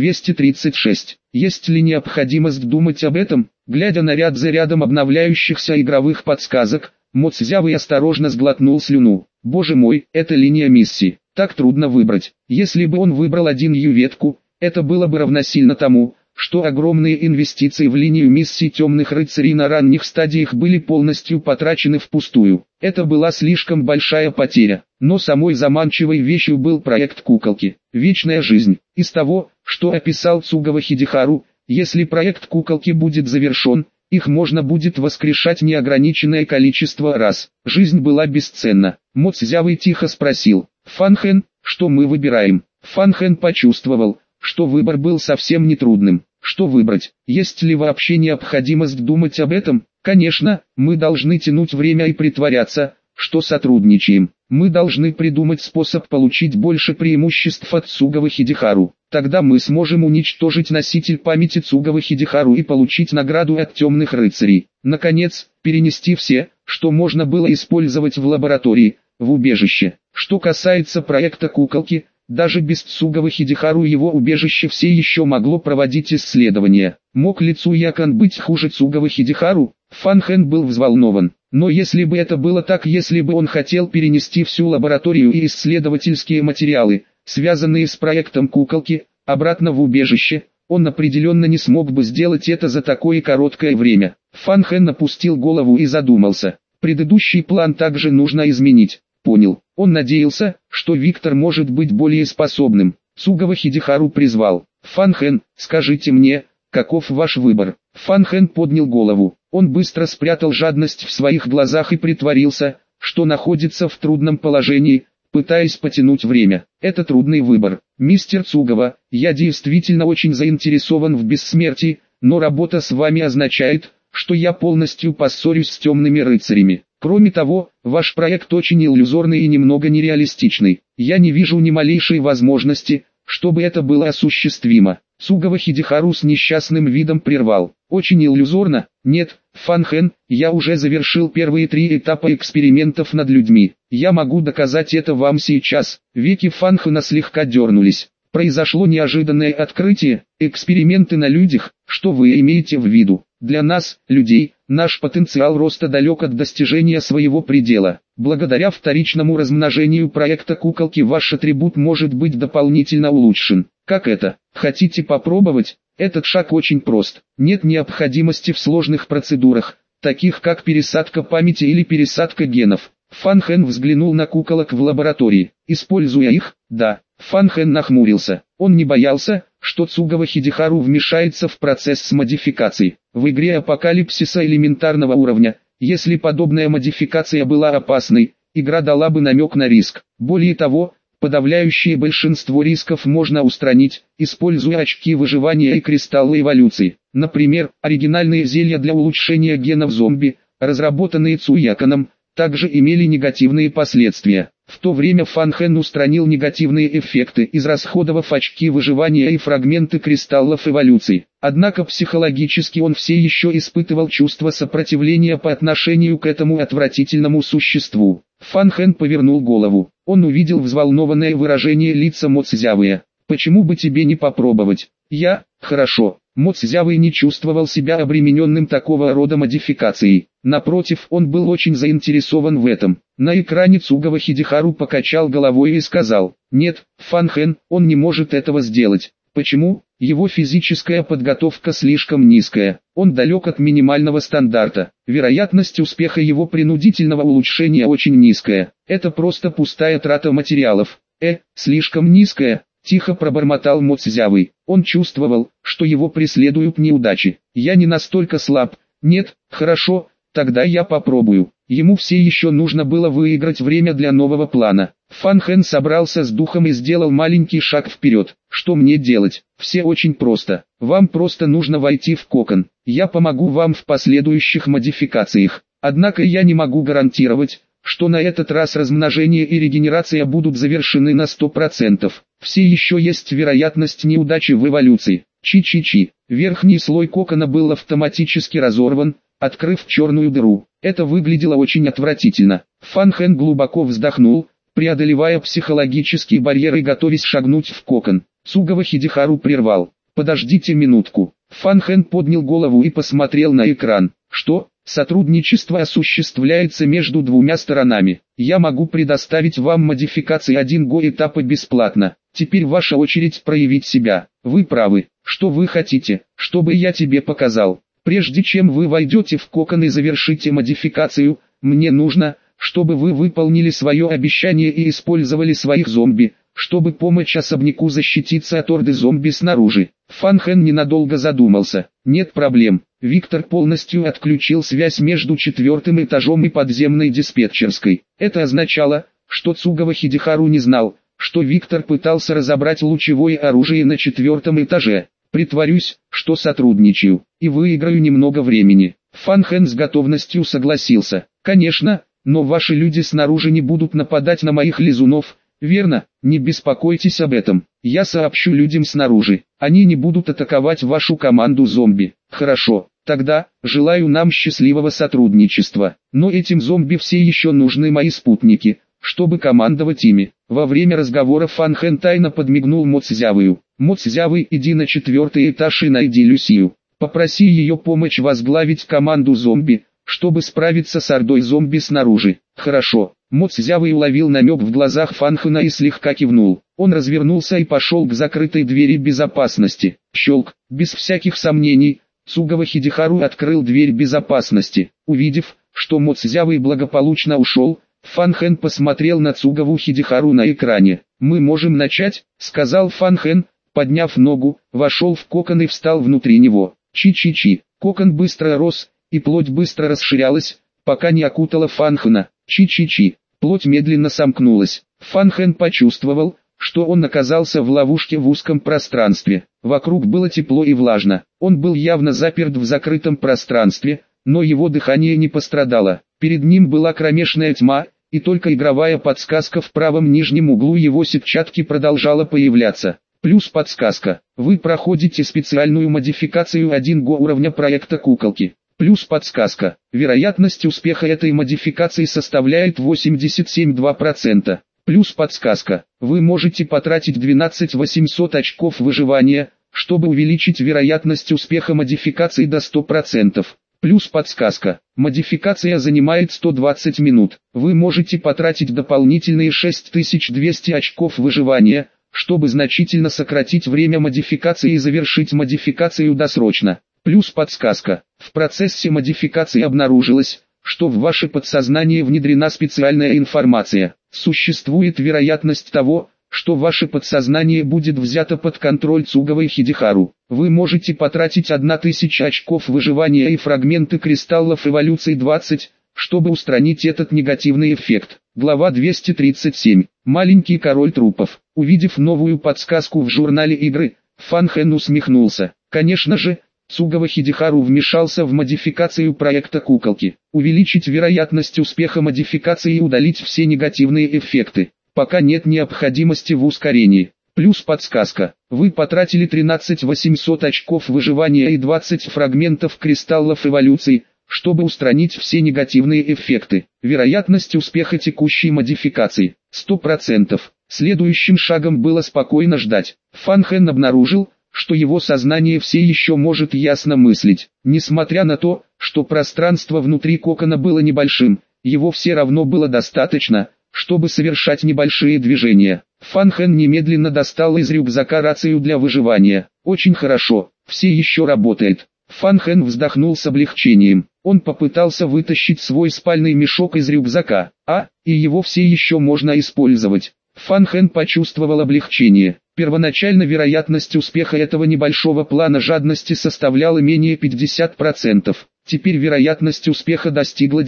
Speaker 1: 236. Есть ли необходимость думать об этом? Глядя на ряд за рядом обновляющихся игровых подсказок, Мо Цзявый осторожно сглотнул слюну. Боже мой, это линия миссии. Так трудно выбрать. Если бы он выбрал один ветку, это было бы равносильно тому, что огромные инвестиции в линию миссий Темных Рыцарей на ранних стадиях были полностью потрачены впустую. Это была слишком большая потеря. Но самой заманчивой вещью был проект куколки. Вечная жизнь. Из того, что описал Цугава Хидехару, если проект куколки будет завершен, их можно будет воскрешать неограниченное количество раз. Жизнь была бесценна. Мо Цзявый тихо спросил: Фан Хэн, что мы выбираем? Фан Хэн почувствовал, что выбор был совсем нетрудным. Что выбрать? Есть ли вообще необходимость думать об этом? Конечно, мы должны тянуть время и притворяться, что сотрудничаем. Мы должны придумать способ получить больше преимуществ от Цугава Хидехару. Тогда мы сможем уничтожить носитель памяти Цугава Хидехару и получить награду от темных рыцарей. Наконец, перенести все, что можно было использовать в лаборатории, в убежище. Что касается проекта куколки, даже без Цугава Хидехару его убежище все еще могло проводить исследования. Мог ли Цуякан быть хуже Цугава Хидехару? Фан Хэн был взволнован. Но если бы это было так, если бы он хотел перенести всю лабораторию и исследовательские материалы, связанные с проектом куколки, обратно в убежище, он определенно не смог бы сделать это за такое короткое время. Фан Хэн опустил голову и задумался. Предыдущий план также нужно изменить. Понял. Он надеялся, что Виктор может быть более способным. Цугава Хидехару призвал. Фан Хэн, скажите мне, каков ваш выбор? Фан Хэн поднял голову. Он быстро спрятал жадность в своих глазах и притворился, что находится в трудном положении, пытаясь потянуть время. Это трудный выбор. Мистер Цугава, я действительно очень заинтересован в бессмертии, но работа с вами означает, что я полностью поссорюсь с темными рыцарями. Кроме того, ваш проект очень иллюзорный и немного нереалистичный. Я не вижу ни малейшей возможности, чтобы это было осуществимо. Цугава Хидехару с несчастным видом прервал. Очень иллюзорно? Нет, Фан Хэн, я уже завершил первые 3 этапа экспериментов над людьми. Я могу доказать это вам сейчас. Веки Фан Хэна слегка дернулись. Произошло неожиданное открытие, эксперименты на людях, что вы имеете в виду? Для нас, людей, наш потенциал роста далек от достижения своего предела. Благодаря вторичному размножению проекта куколки ваш атрибут может быть дополнительно улучшен. Как это? Хотите попробовать? Этот шаг очень прост. Нет необходимости в сложных процедурах, таких как пересадка памяти или пересадка генов. Фан Хэн взглянул на куколок в лаборатории. Используя их? Да. Фан Хэн нахмурился. Он не боялся, что Цугава Хидехару вмешается в процесс модификации. В игре апокалипсиса элементарного уровня, если подобная модификация была опасной, игра дала бы намек на риск. Более того, подавляющее большинство рисков можно устранить, используя очки выживания и кристаллы эволюции. Например, оригинальные зелья для улучшения генов зомби, разработанные Цуяканом, также имели негативные последствия. В то время Фан Хэн устранил негативные эффекты, израсходовав очки выживания и фрагменты кристаллов эволюции. Однако психологически он все еще испытывал чувство сопротивления по отношению к этому отвратительному существу. Фан Хэн повернул голову. Он увидел взволнованное выражение лица Мо Цзявыя. «Почему бы тебе не попробовать?» Хорошо». Мо Цзявый не чувствовал себя обремененным такого рода модификацией. Напротив, он был очень заинтересован в этом. На экране Цугава Хидехару покачал головой и сказал: «Нет, Фан Хэн, он не может этого сделать». Почему? Его физическая подготовка слишком низкая. Он далек от минимального стандарта. Вероятность успеха его принудительного улучшения очень низкая. Это просто пустая трата материалов. Слишком низкая. Тихо пробормотал Мо Цзявый. Он чувствовал, что его преследуют неудачи. «Я не настолько слаб». «Нет, хорошо, тогда я попробую». Ему все еще нужно было выиграть время для нового плана. Фан Хэн собрался с духом и сделал маленький шаг вперед. «Что мне делать?» «Все очень просто. Вам просто нужно войти в кокон. Я помогу вам в последующих модификациях. Однако я не могу гарантировать, что на этот раз размножение и регенерация будут завершены на 100%. Все еще есть вероятность неудачи в эволюции. Чи-чи-чи. Верхний слой кокона был автоматически разорван, открыв черную дыру. Это выглядело очень отвратительно. Фан Хэн глубоко вздохнул, преодолевая психологические барьеры и готовясь шагнуть в кокон. Цугава Хидехару прервал. «Подождите минутку». Фан Хэн поднял голову и посмотрел на экран. «Что? Сотрудничество осуществляется между двумя сторонами. Я могу предоставить вам модификации 1 этапа бесплатно. Теперь ваша очередь проявить себя. Вы правы. Что вы хотите, чтобы я тебе показал? Прежде чем вы войдете в кокон и завершите модификацию, мне нужно, чтобы вы выполнили свое обещание и использовали своих зомби, чтобы помочь особняку защититься от орды зомби снаружи». Фан Хэн ненадолго задумался. «Нет проблем». Виктор полностью отключил связь между 4-м этажом и подземной диспетчерской. Это означало, что Цугава Хидехару не знал, что Виктор пытался разобрать лучевое оружие на 4-м этаже. «Притворюсь, что сотрудничаю, и выиграю немного времени». Фан Хэн с готовностью согласился. «Конечно, но ваши люди снаружи не будут нападать на моих лизунов, верно? Не беспокойтесь об этом. Я сообщу людям снаружи. Они не будут атаковать вашу команду зомби. Хорошо, тогда, желаю нам счастливого сотрудничества. Но этим зомби все еще нужны мои спутники, чтобы командовать ими. Во время разговора Фан Хэн тайно подмигнул Мо Цзявою. Мо Цзявый, иди на 4-й этаж и найди Люсию. Попроси ее помочь возглавить команду зомби, чтобы справиться с ордой зомби снаружи. Хорошо. Мо Цзявый уловил намек в глазах Фан Хэна и слегка кивнул. Он развернулся и пошел к закрытой двери безопасности. Щелк. Без всяких сомнений, Цугава Хидихару открыл дверь безопасности. Увидев, что Мо Цзявый благополучно ушел, Фан Хэн посмотрел на Цугаву Хидихару на экране. «Мы можем начать», — сказал Фан Хэн, подняв ногу, вошел в кокон и встал внутри него. Чи-чи-чи. Кокон быстро рос, и плоть быстро расширялась, пока не окутала Фан Хэна. Чи-чи-чи. Плоть медленно сомкнулась. Фан Хэн почувствовал, что он оказался в ловушке в узком пространстве. Вокруг было тепло и влажно. Он был явно заперт в закрытом пространстве, но его дыхание не пострадало. Перед ним была кромешная тьма, и только игровая подсказка в правом нижнем углу его сетчатки продолжала появляться. Плюс подсказка. Вы проходите специальную модификацию 1Го уровня проекта Куколки. Плюс подсказка. Вероятность успеха этой модификации составляет 87,2%. Плюс подсказка. Вы можете потратить 12800 очков выживания, чтобы увеличить вероятность успеха модификации до 100%. Плюс подсказка. Модификация занимает 120 минут. Вы можете потратить дополнительные 6200 очков выживания, чтобы значительно сократить время модификации и завершить модификацию досрочно. Плюс подсказка. В процессе модификации обнаружилось, что в ваше подсознание внедрена специальная информация. Существует вероятность того, что ваше подсознание будет взято под контроль Цугавой Хидихару. Вы можете потратить 1000 очков выживания и фрагменты кристаллов эволюции 20, чтобы устранить этот негативный эффект. Глава 237. Маленький король трупов. Увидев новую подсказку в журнале игры, Фан Хэн усмехнулся. Конечно же, Цугава Хидихару вмешался в модификацию проекта Куколки. Увеличить вероятность успеха модификации и удалить все негативные эффекты. Пока нет необходимости в ускорении. Плюс подсказка. Вы потратили 13800 очков выживания и 20 фрагментов кристаллов эволюции, чтобы устранить все негативные эффекты. Вероятность успеха текущей модификации 100%. Следующим шагом было спокойно ждать. Фан Хэн обнаружил, что его сознание все еще может ясно мыслить. Несмотря на то, что пространство внутри кокона было небольшим, его все равно было достаточно, чтобы совершать небольшие движения. Фан Хэн немедленно достал из рюкзака рацию для выживания. Очень хорошо, все еще работает. Фан Хэн вздохнул с облегчением. Он попытался вытащить свой спальный мешок из рюкзака, и его все еще можно использовать. Фан Хэн почувствовал облегчение. Первоначально вероятность успеха этого небольшого плана жадности составляла менее 50%. Теперь вероятность успеха достигла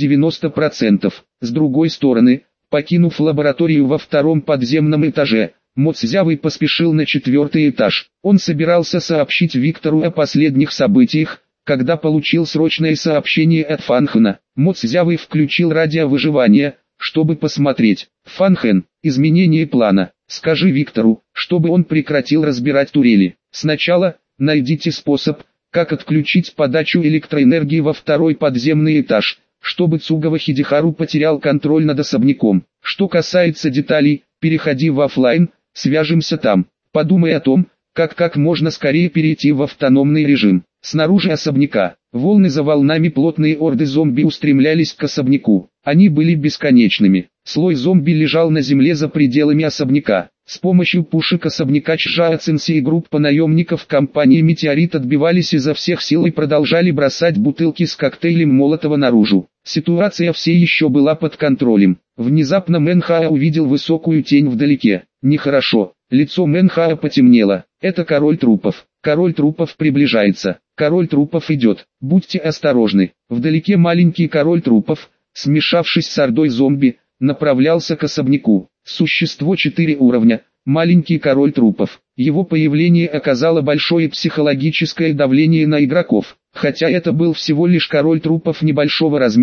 Speaker 1: 90%. С другой стороны, покинув лабораторию во втором подземном этаже, Мо Цзявый поспешил на 4-й этаж. Он собирался сообщить Виктору о последних событиях, когда получил срочное сообщение от Фан Хэна. Мо Цзявый включил радиовыживание, чтобы посмотреть. Фан Хэн, изменение плана. Скажи Виктору, чтобы он прекратил разбирать турели. Сначала, найдите способ, как отключить подачу электроэнергии во второй подземный этаж, чтобы Цугава Хидихару потерял контроль над особняком. Что касается деталей, переходи в офлайн, свяжемся там. Подумай о том, как можно скорее перейти в автономный режим. Снаружи особняка, волны за волнами плотные орды зомби устремлялись к особняку. Они были бесконечными. Слой зомби лежал на земле за пределами особняка. С помощью пушек особняка Чжао Цинси и группа наемников компании «Метеорит» отбивались изо всех сил и продолжали бросать бутылки с коктейлем Молотова наружу. Ситуация все еще была под контролем. Внезапно Мэн Хао увидел высокую тень вдалеке. Нехорошо. Лицо Мэн Хао потемнело. Это король трупов. Король трупов приближается. Король трупов идет. Будьте осторожны. Вдалеке маленький король трупов, смешавшись с ордой зомби, направлялся к особняку. Существо 4 уровня, маленький король трупов. Его появление оказало большое психологическое давление на игроков. Хотя это был всего лишь король трупов небольшого размера,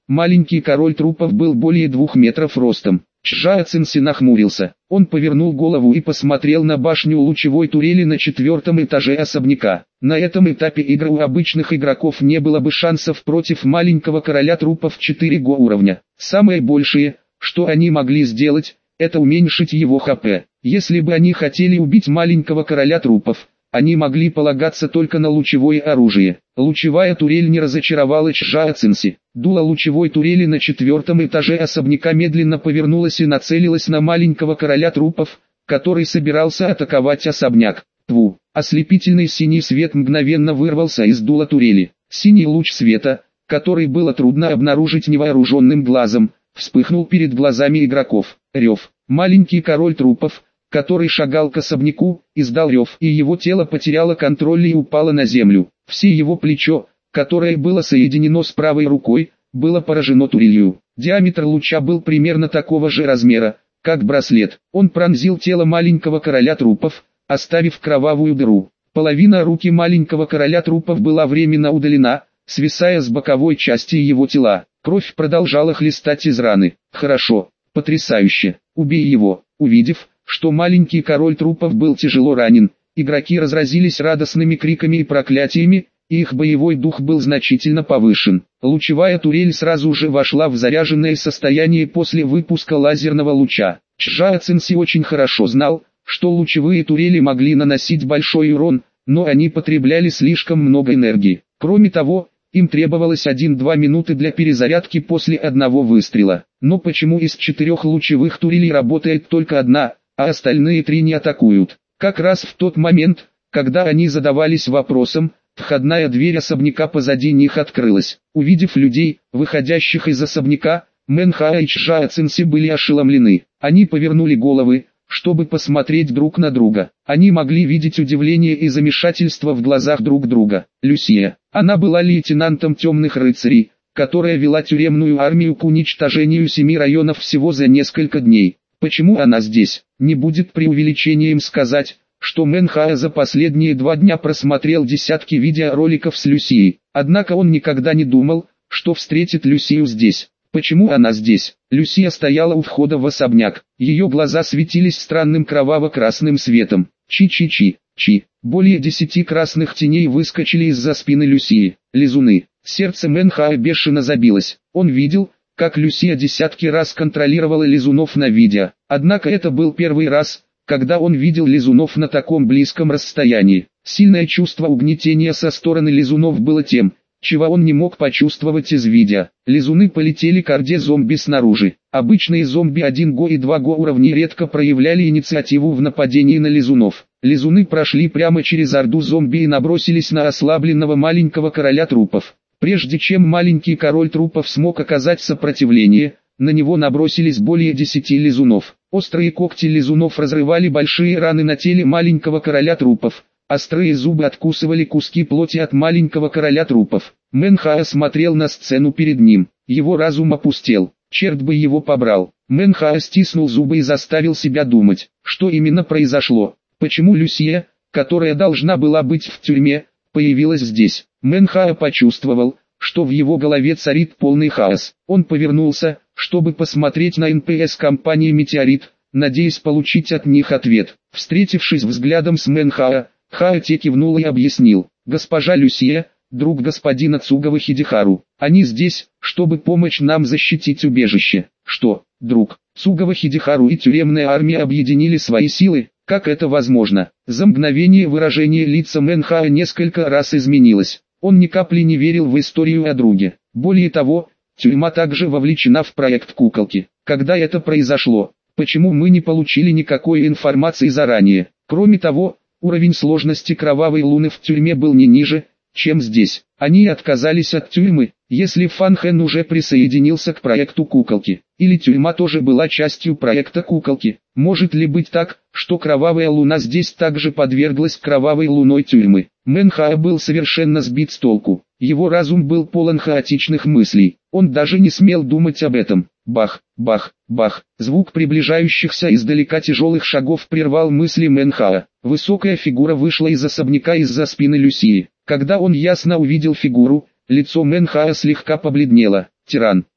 Speaker 1: Маленький король трупов был более 2 метров ростом. Чжао Цинси нахмурился. Он повернул голову и посмотрел на башню лучевой турели на 4-м этаже особняка. На этом этапе игры у обычных игроков не было бы шансов против маленького короля трупов 4 уровня. Самое большее, что они могли сделать, это уменьшить его ХП. Если бы они хотели убить маленького короля трупов, они могли полагаться только на лучевое оружие. Лучевая турель не разочаровала Чжао Цинси. Дуло лучевой турели на 4-м этаже особняка медленно повернулось и нацелилось на маленького короля трупов, который собирался атаковать особняк. Тву! Ослепительный синий свет мгновенно вырвался из дула турели. Синий луч света, который было трудно обнаружить невооруженным глазом, вспыхнул перед глазами игроков. Рев. Маленький король трупов, который шагал к особняку, издал рев, и его тело потеряло контроль и упало на землю. Все его плечо, которое было соединено с правой рукой, было поражено турелью. Диаметр луча был примерно такого же размера, как браслет. Он пронзил тело маленького короля трупов, оставив кровавую дыру. Половина руки маленького короля трупов была временно удалена, свисая с боковой части его тела. Кровь продолжала хлестать из раны. Хорошо, потрясающе, убей его. Увидев, что маленький король трупов был тяжело ранен, игроки разразились радостными криками и проклятиями, и их боевой дух был значительно повышен. Лучевая турель сразу же вошла в заряженное состояние после выпуска лазерного луча. Чжао Цинси очень хорошо знал, что лучевые турели могли наносить большой урон, но они потребляли слишком много энергии. Кроме того, им требовалось 1-2 минуты для перезарядки после одного выстрела. Но почему из 4 лучевых турелей работает только одна, а остальные 3 не атакуют? Как раз в тот момент, когда они задавались вопросом, входная дверь особняка позади них открылась. Увидев людей, выходящих из особняка, Мэн Хао и Чжао Цинси были ошеломлены. Они повернули головы, чтобы посмотреть друг на друга. Они могли видеть удивление и замешательство в глазах друг друга. Люсия. Она была лейтенантом темных рыцарей, которая вела тюремную армию к уничтожению 7 районов всего за несколько дней. Почему она здесь? Не будет преувеличением сказать, что Мэн Хао за последние 2 дня просмотрел десятки видеороликов с Люсией. Однако он никогда не думал, что встретит Люсию здесь. Почему она здесь? Люсия стояла у входа в особняк. Ее глаза светились странным кроваво-красным светом. Чи-чи-чи, чи. Более 10 красных теней выскочили из-за спины Люсии. Лизуны. Сердце Мэн Хао бешено забилось. Он видел, как Люсия десятки раз контролировала лизунов на видео. Однако это был первый раз, когда он видел лизунов на таком близком расстоянии. Сильное чувство угнетения со стороны лизунов было тем, чего он не мог почувствовать из видео. Лизуны полетели к орде зомби снаружи. Обычные зомби 1 и 2 уровней редко проявляли инициативу в нападении на лизунов. Лизуны прошли прямо через орду зомби и набросились на ослабленного маленького короля трупов. Прежде чем маленький король трупов смог оказать сопротивление, на него набросились более 10 лизунов. Острые когти лизунов разрывали большие раны на теле маленького короля трупов. Острые зубы откусывали куски плоти от маленького короля трупов. Мэн Хао смотрел на сцену перед ним. Его разум опустел. Черт бы его побрал. Мэн Хао стиснул зубы и заставил себя думать, что именно произошло. Почему Люсия, которая должна была быть в тюрьме, появилась здесь? Мэн Хао почувствовал, что в его голове царит полный хаос. Он повернулся, чтобы посмотреть на НПС компании «Метеорит», надеясь получить от них ответ. Встретившись взглядом с Мэн Хао, Хао те кивнул и объяснил: «Госпожа Люсия, друг господина Цугава Хидихару. Они здесь, чтобы помочь нам защитить убежище». «Что, друг?» Цугава Хидихару и тюремная армия объединили свои силы? Как это возможно? За мгновение выражение лица Мэн Хао несколько раз изменилось. Он ни капли не верил в историю о друге. Более того, тюрьма также вовлечена в проект куколки. Когда это произошло? Почему мы не получили никакой информации заранее? Кроме того, уровень сложности кровавой луны в тюрьме был не ниже, чем здесь. Они отказались от тюрьмы, если Фан Хэн уже присоединился к проекту куколки. Или тюрьма тоже была частью проекта куколки. Может ли быть так, что кровавая луна здесь также подверглась кровавой луной тюрьмы? Мэн Хао был совершенно сбит с толку. Его разум был полон хаотичных мыслей. Он даже не смел думать об этом. Бах, бах, бах. Звук приближающихся издалека тяжелых шагов прервал мысли Мэн Хао. Высокая фигура вышла из особняка из-за спины Люсии. Когда он ясно увидел фигуру, лицо Мэн Хао слегка побледнело. «Тиран»,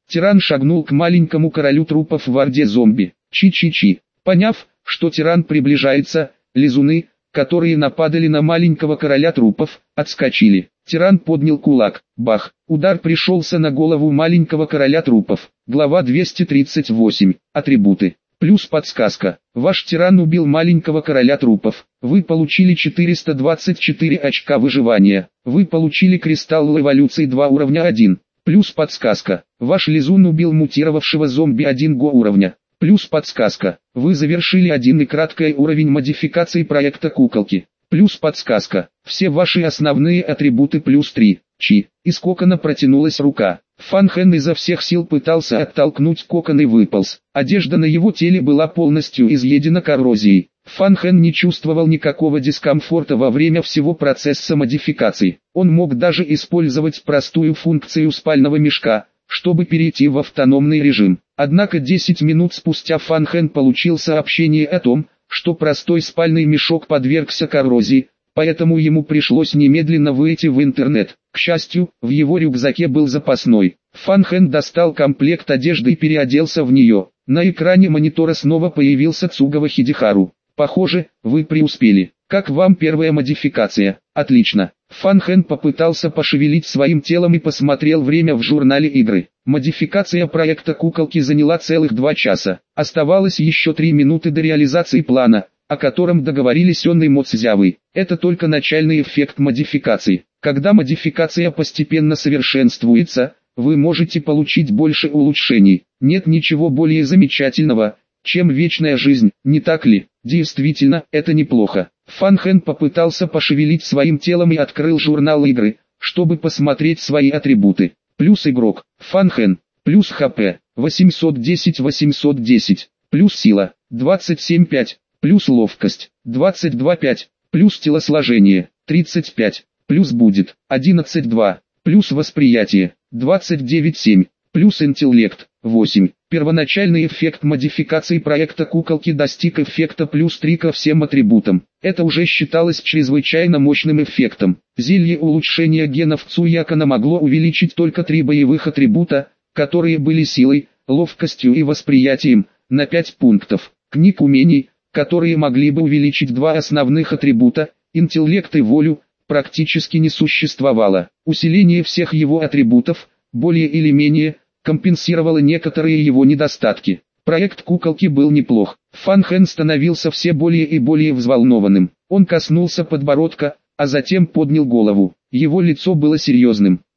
Speaker 1: Тиран шагнул к маленькому королю трупов в орде зомби. Чи-чи-чи. Поняв, что тиран приближается, лизуны, которые нападали на маленького короля трупов, отскочили. Тиран поднял кулак. Бах! Удар пришелся на голову маленького короля трупов. Глава 238. Атрибуты. Плюс подсказка. Ваш тиран убил маленького короля трупов. Вы получили 424 очка выживания. Вы получили кристалл эволюции 2 уровня 1. Плюс подсказка. Ваш лизун убил мутировавшего зомби 1 го уровня. Плюс подсказка. Вы завершили 1 и краткий уровень модификации проекта куколки. Плюс подсказка. Все ваши основные атрибуты плюс 3. Чи. Из кокона протянулась рука. Фан Хэн изо всех сил пытался оттолкнуть кокон и выполз. Одежда на его теле была полностью изъедена коррозией. Фан Хэн не чувствовал никакого дискомфорта во время всего процесса модификации. Он мог даже использовать простую функцию спального мешка, чтобы перейти в автономный режим. Однако 10 минут спустя Фан Хэн получил сообщение о том, что простой спальный мешок подвергся коррозии, поэтому ему пришлось немедленно выйти в интернет. К счастью, в его рюкзаке был запасной. Фан Хэн достал комплект одежды и переоделся в нее. На экране монитора снова появился Цугава Хидихару. Похоже, вы преуспели. Как вам первая модификация? Отлично. Фан Хэн попытался пошевелить своим телом и посмотрел время в журнале игры. Модификация проекта куколки заняла целых 2 часа. Оставалось еще 3 минуты до реализации плана, о котором договорились он и Моцзявы. Это только начальный эффект модификации. Когда модификация постепенно совершенствуется, вы можете получить больше улучшений. Нет ничего более замечательного, чем вечная жизнь, не так ли? Действительно, это неплохо. Фан Хэн попытался пошевелить своим телом и открыл журнал игры, чтобы посмотреть свои атрибуты. Плюс игрок, Фан Хэн, плюс ХП, 810, плюс сила, 27,5, плюс ловкость, 22,5, плюс телосложение, 35, плюс будет, 11,2, плюс восприятие, 29,7, плюс интеллект, 8. Первоначальный эффект модификации проекта куколки достиг эффекта плюс 3 ко всем атрибутам. Это уже считалось чрезвычайно мощным эффектом. Зелье улучшения генов Цуякана могло увеличить только 3 боевых атрибута, которые были силой, ловкостью и восприятием, на 5 пунктов. Книг умений, которые могли бы увеличить 2 основных атрибута, интеллект и волю, практически не существовало. Усиление всех его атрибутов, более или менее, компенсировало некоторые его недостатки. Проект куколки был неплох. Фан Хэн становился все более и более взволнованным. Он коснулся подбородка, а затем поднял голову. Его лицо было серьезным.